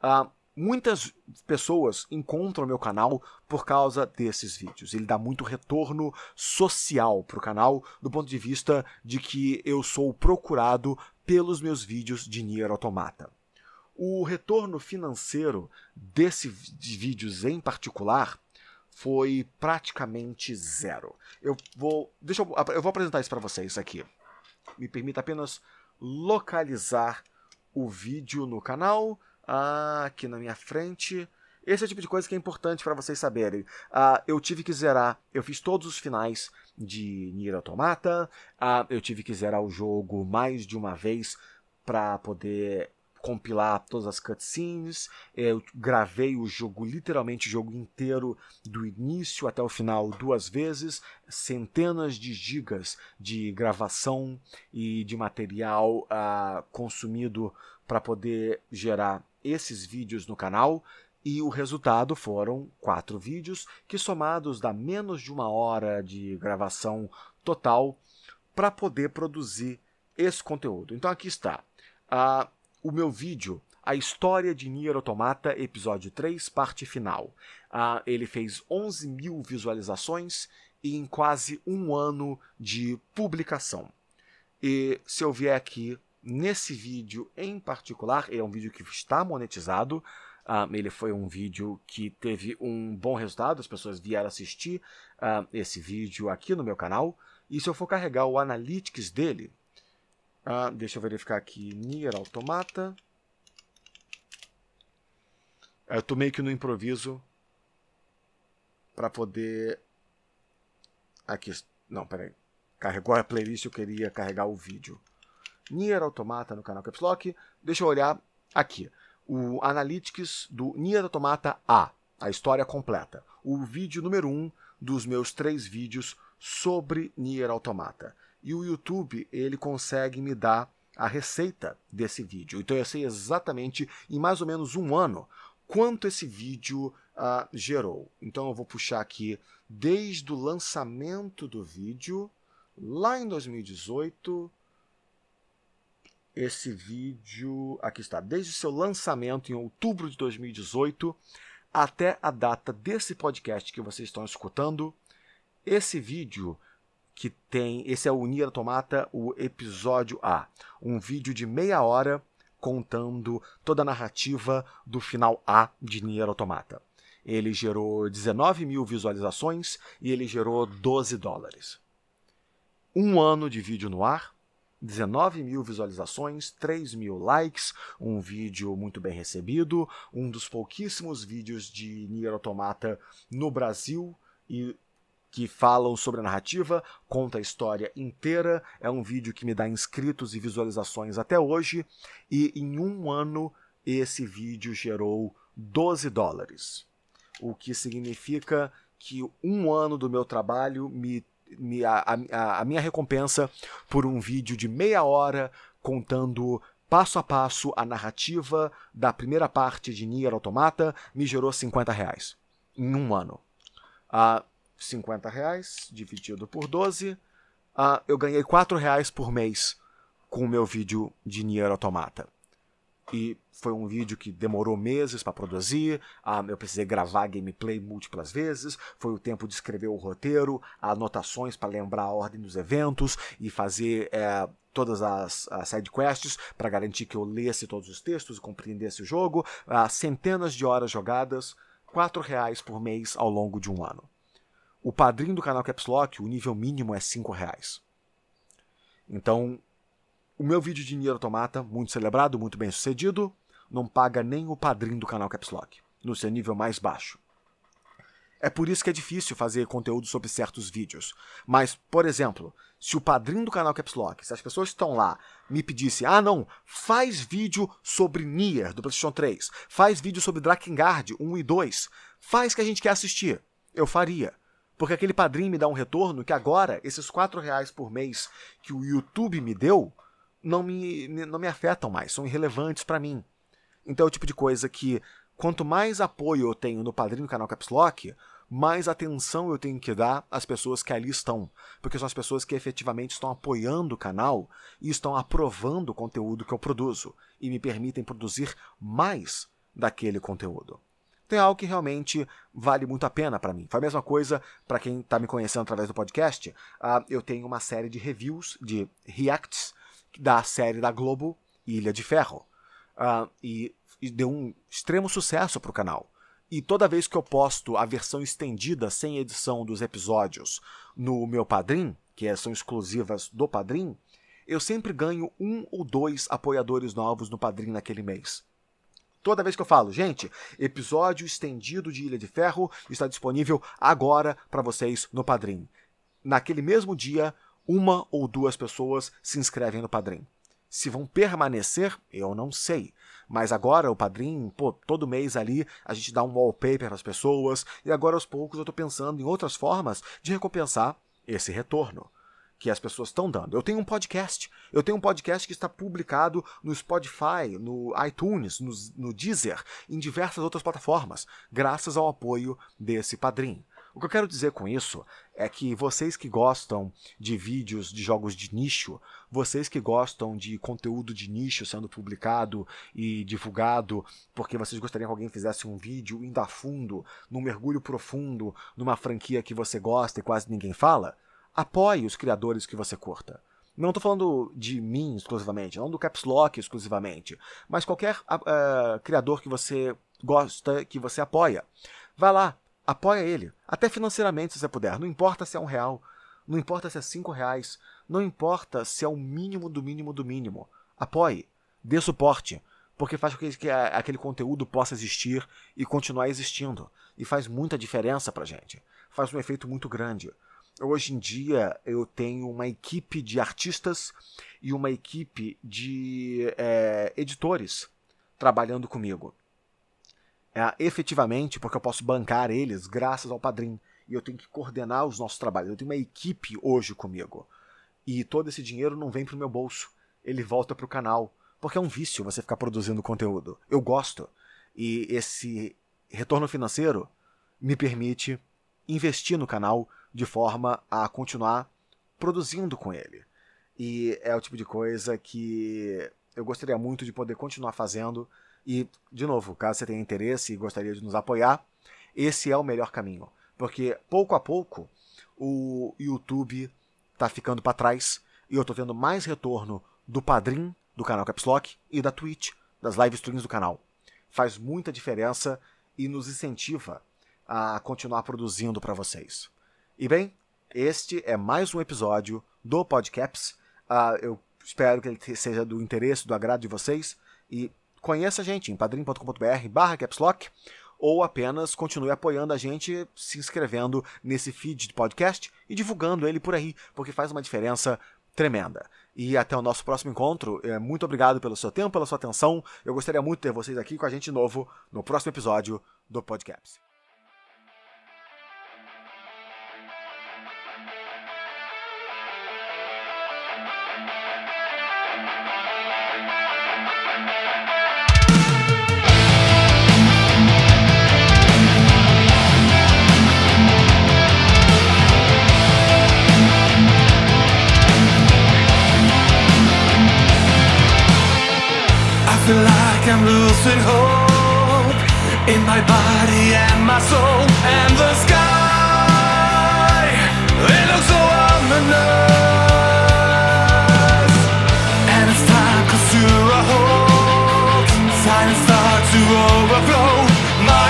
Muitas pessoas encontram meu canal por causa desses vídeos. Ele dá muito retorno social para o canal, do ponto de vista de que eu sou procurado pelos meus vídeos de Nier Automata. O retorno financeiro desses vídeos em particular foi praticamente zero. Eu vou apresentar isso para vocês aqui. Me permita apenas localizar o vídeo no canal. Aqui na minha frente. Esse é o tipo de coisa que é importante para vocês saberem. Eu tive que zerar, eu fiz todos os finais de Nier Automata, eu tive que zerar o jogo mais de uma vez para poder compilar todas as cutscenes, eu gravei o jogo, literalmente o jogo inteiro, do início até o final 2 vezes, centenas de gigas de gravação e de material consumido para poder gerar esses vídeos no canal, e o resultado foram 4 vídeos que, somados, dá menos de 1 hora de gravação total para poder produzir esse conteúdo. Então aqui está o meu vídeo, a história de Nier Automata, episódio 3, parte final. Ele fez 11 mil visualizações e em quase 1 ano de publicação. E se eu vier aqui nesse vídeo em particular, é um vídeo que está monetizado, ele foi um vídeo que teve um bom resultado, as pessoas vieram assistir esse vídeo aqui no meu canal, e se eu for carregar o Analytics dele, deixa eu verificar aqui, Nier Automata, eu tô meio que no improviso para poder... Aqui, Não, peraí. Carregou a playlist, eu queria carregar o vídeo. Nier Automata no canal Caps Lock. Deixa eu olhar aqui. O Analytics do Nier Automata A. A história completa. O vídeo número 1 dos meus 3 vídeos sobre Nier Automata. E o YouTube, ele consegue me dar a receita desse vídeo. Então eu sei exatamente, em mais ou menos um ano, quanto esse vídeo gerou. Então eu vou puxar aqui desde o lançamento do vídeo, lá em 2018. Esse vídeo, aqui está, desde seu lançamento em outubro de 2018 até a data desse podcast que vocês estão escutando. Esse vídeo que tem, esse é o Nier Automata, o episódio A, um vídeo de meia hora contando toda a narrativa do final A de Nier Automata. Ele gerou 19 mil visualizações e ele gerou $12. Um ano de vídeo no ar, 19 mil visualizações, 3 mil likes, um vídeo muito bem recebido, um dos pouquíssimos vídeos de Nier Automata no Brasil e que falam sobre a narrativa, conta a história inteira, é um vídeo que me dá inscritos e visualizações até hoje, e em um ano esse vídeo gerou $12, o que significa que um ano do meu trabalho a minha recompensa por um vídeo de meia hora contando passo a passo a narrativa da primeira parte de Nier Automata me gerou R$50 em um ano. R$50 dividido por 12, eu ganhei R$4 por mês com o meu vídeo de Nier Automata. E foi um vídeo que demorou meses para produzir, eu precisei gravar gameplay múltiplas vezes, foi o tempo de escrever o roteiro, anotações para lembrar a ordem dos eventos e fazer todas as sidequests para garantir que eu lesse todos os textos e compreendesse o jogo, centenas de horas jogadas, R$4 por mês ao longo de um ano. O padrinho do canal Caps Lock, o nível mínimo é R$5. Então, o meu vídeo de Nier Automata, muito celebrado, muito bem sucedido, não paga nem o padrinho do canal Caps Lock, no seu nível mais baixo. É por isso que é difícil fazer conteúdo sobre certos vídeos. Mas, por exemplo, se o padrinho do canal Caps Lock, se as pessoas que estão lá me pedissem, não, faz vídeo sobre Nier do PlayStation 3, faz vídeo sobre Drakengard 1 e 2, faz que a gente quer assistir, eu faria. Porque aquele padrinho me dá um retorno que agora, esses R$4 por mês que o YouTube me deu, não me afetam mais, são irrelevantes para mim. Então é o tipo de coisa que, quanto mais apoio eu tenho no padrinho do canal Caps Lock, mais atenção eu tenho que dar às pessoas que ali estão. Porque são as pessoas que efetivamente estão apoiando o canal e estão aprovando o conteúdo que eu produzo e me permitem produzir mais daquele conteúdo. Tem algo que realmente vale muito a pena para mim. Foi a mesma coisa para quem está me conhecendo através do podcast. Eu tenho uma série de reviews, de reacts, da série da Globo, Ilha de Ferro. E deu um extremo sucesso para o canal. E toda vez que eu posto a versão estendida, sem edição dos episódios, no meu Padrim, que são exclusivas do Padrim, eu sempre ganho 1 ou 2 apoiadores novos no Padrim naquele mês. Toda vez que eu falo, gente, episódio estendido de Ilha de Ferro está disponível agora para vocês no Padrim. Naquele mesmo dia, 1 ou 2 pessoas se inscrevem no Padrim. Se vão permanecer, eu não sei. Mas agora o Padrim, todo mês ali, a gente dá um wallpaper para as pessoas, e agora aos poucos eu estou pensando em outras formas de recompensar esse retorno que as pessoas estão dando. Eu tenho um podcast que está publicado no Spotify, no iTunes, no Deezer, em diversas outras plataformas, graças ao apoio desse Padrim. O que eu quero dizer com isso é que vocês que gostam de vídeos de jogos de nicho, vocês que gostam de conteúdo de nicho sendo publicado e divulgado, porque vocês gostariam que alguém fizesse um vídeo indo a fundo, num mergulho profundo, numa franquia que você gosta e quase ninguém fala, apoie os criadores que você curta. Não estou falando de mim exclusivamente, não do Caps Lock exclusivamente, mas qualquer criador que você gosta, que você apoia. Vai lá, apoia ele, até financeiramente se você puder, não importa se é R$1, não importa se é R$5, não importa se é o mínimo do mínimo do mínimo. Apoie, dê suporte, porque faz com que aquele conteúdo possa existir e continuar existindo. E faz muita diferença pra gente, faz um efeito muito grande. Hoje em dia eu tenho uma equipe de artistas e uma equipe de editores trabalhando comigo. Efetivamente, porque eu posso bancar eles graças ao Padrim. E eu tenho que coordenar os nossos trabalhos. Eu tenho uma equipe hoje comigo. E todo esse dinheiro não vem pro meu bolso. Ele volta pro canal. Porque é um vício você ficar produzindo conteúdo. Eu gosto. E esse retorno financeiro me permite investir no canal de forma a continuar produzindo com ele. E é o tipo de coisa que eu gostaria muito de poder continuar fazendo. E, de novo, caso você tenha interesse e gostaria de nos apoiar, esse é o melhor caminho. Porque, pouco a pouco, o YouTube está ficando para trás e eu estou tendo mais retorno do Padrim, do canal Caps Lock, e da Twitch, das live streams do canal. Faz muita diferença e nos incentiva a continuar produzindo para vocês. E bem, este é mais um episódio do Podcaps. Eu espero que ele seja do interesse, do agrado de vocês. E conheça a gente em padrim.com.br/capslock ou apenas continue apoiando a gente se inscrevendo nesse feed de podcast e divulgando ele por aí, porque faz uma diferença tremenda. E até o nosso próximo encontro. Muito obrigado pelo seu tempo, pela sua atenção. Eu gostaria muito de ter vocês aqui com a gente de novo no próximo episódio do Podcaps. I feel like I'm losing hope in my body and my soul, and the sky, it looks so ominous, and as time comes to a halt, silence starts to overflow. My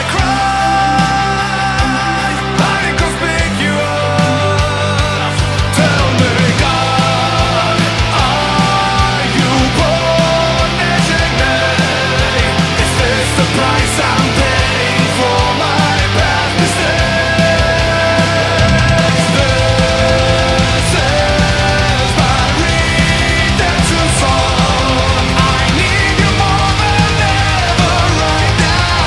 cry, inconspicuous. Tell me, God, are you punishing me? Is this the price I'm paying for my past mistakes? This is my redemption song. I need you more than ever right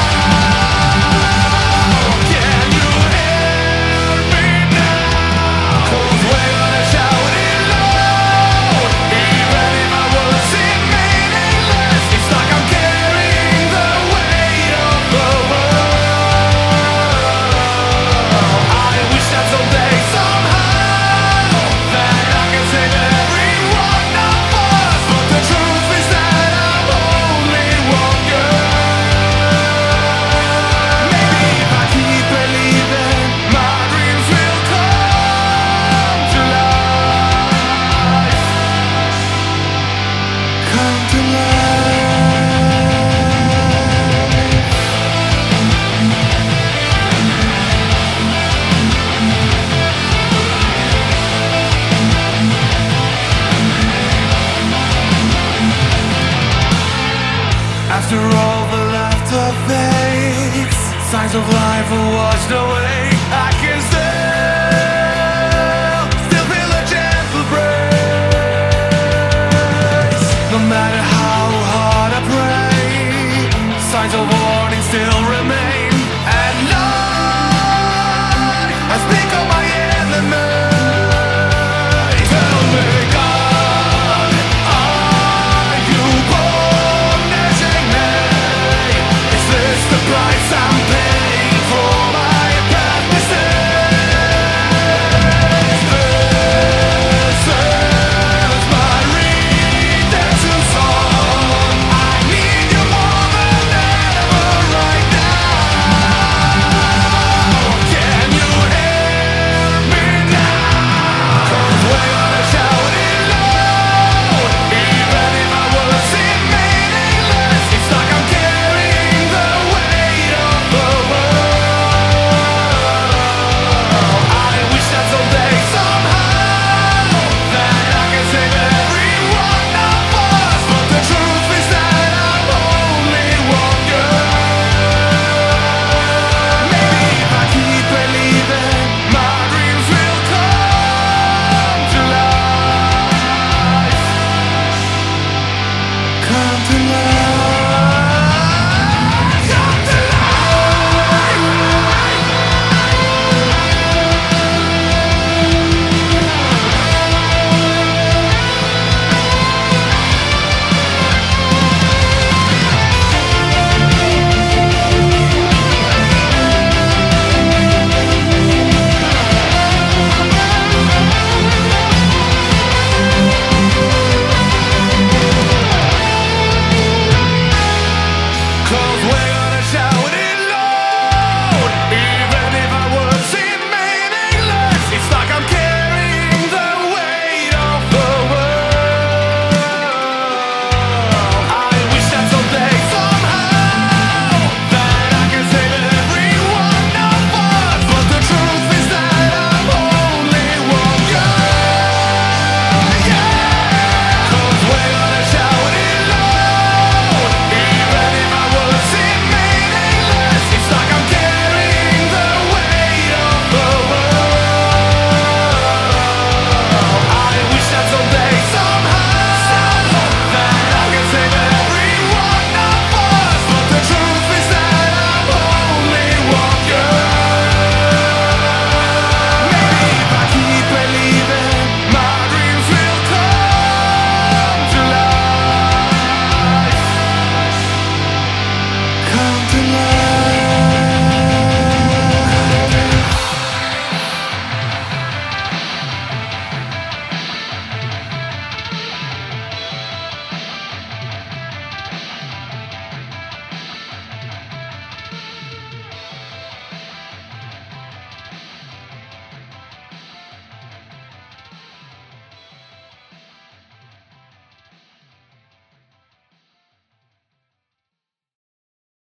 now. Can you hear me now? 'Cause we're gonna shout it loud. Even if my words seem meaningless, it's like I'm carrying the weight of the world. I wish that someday, somehow, that I can save every one of us. But the truth is that I'm only one girl. Maybe if I keep believing, my dreams will come to life. Come to life. After all the laughter fades, signs of life are washed away.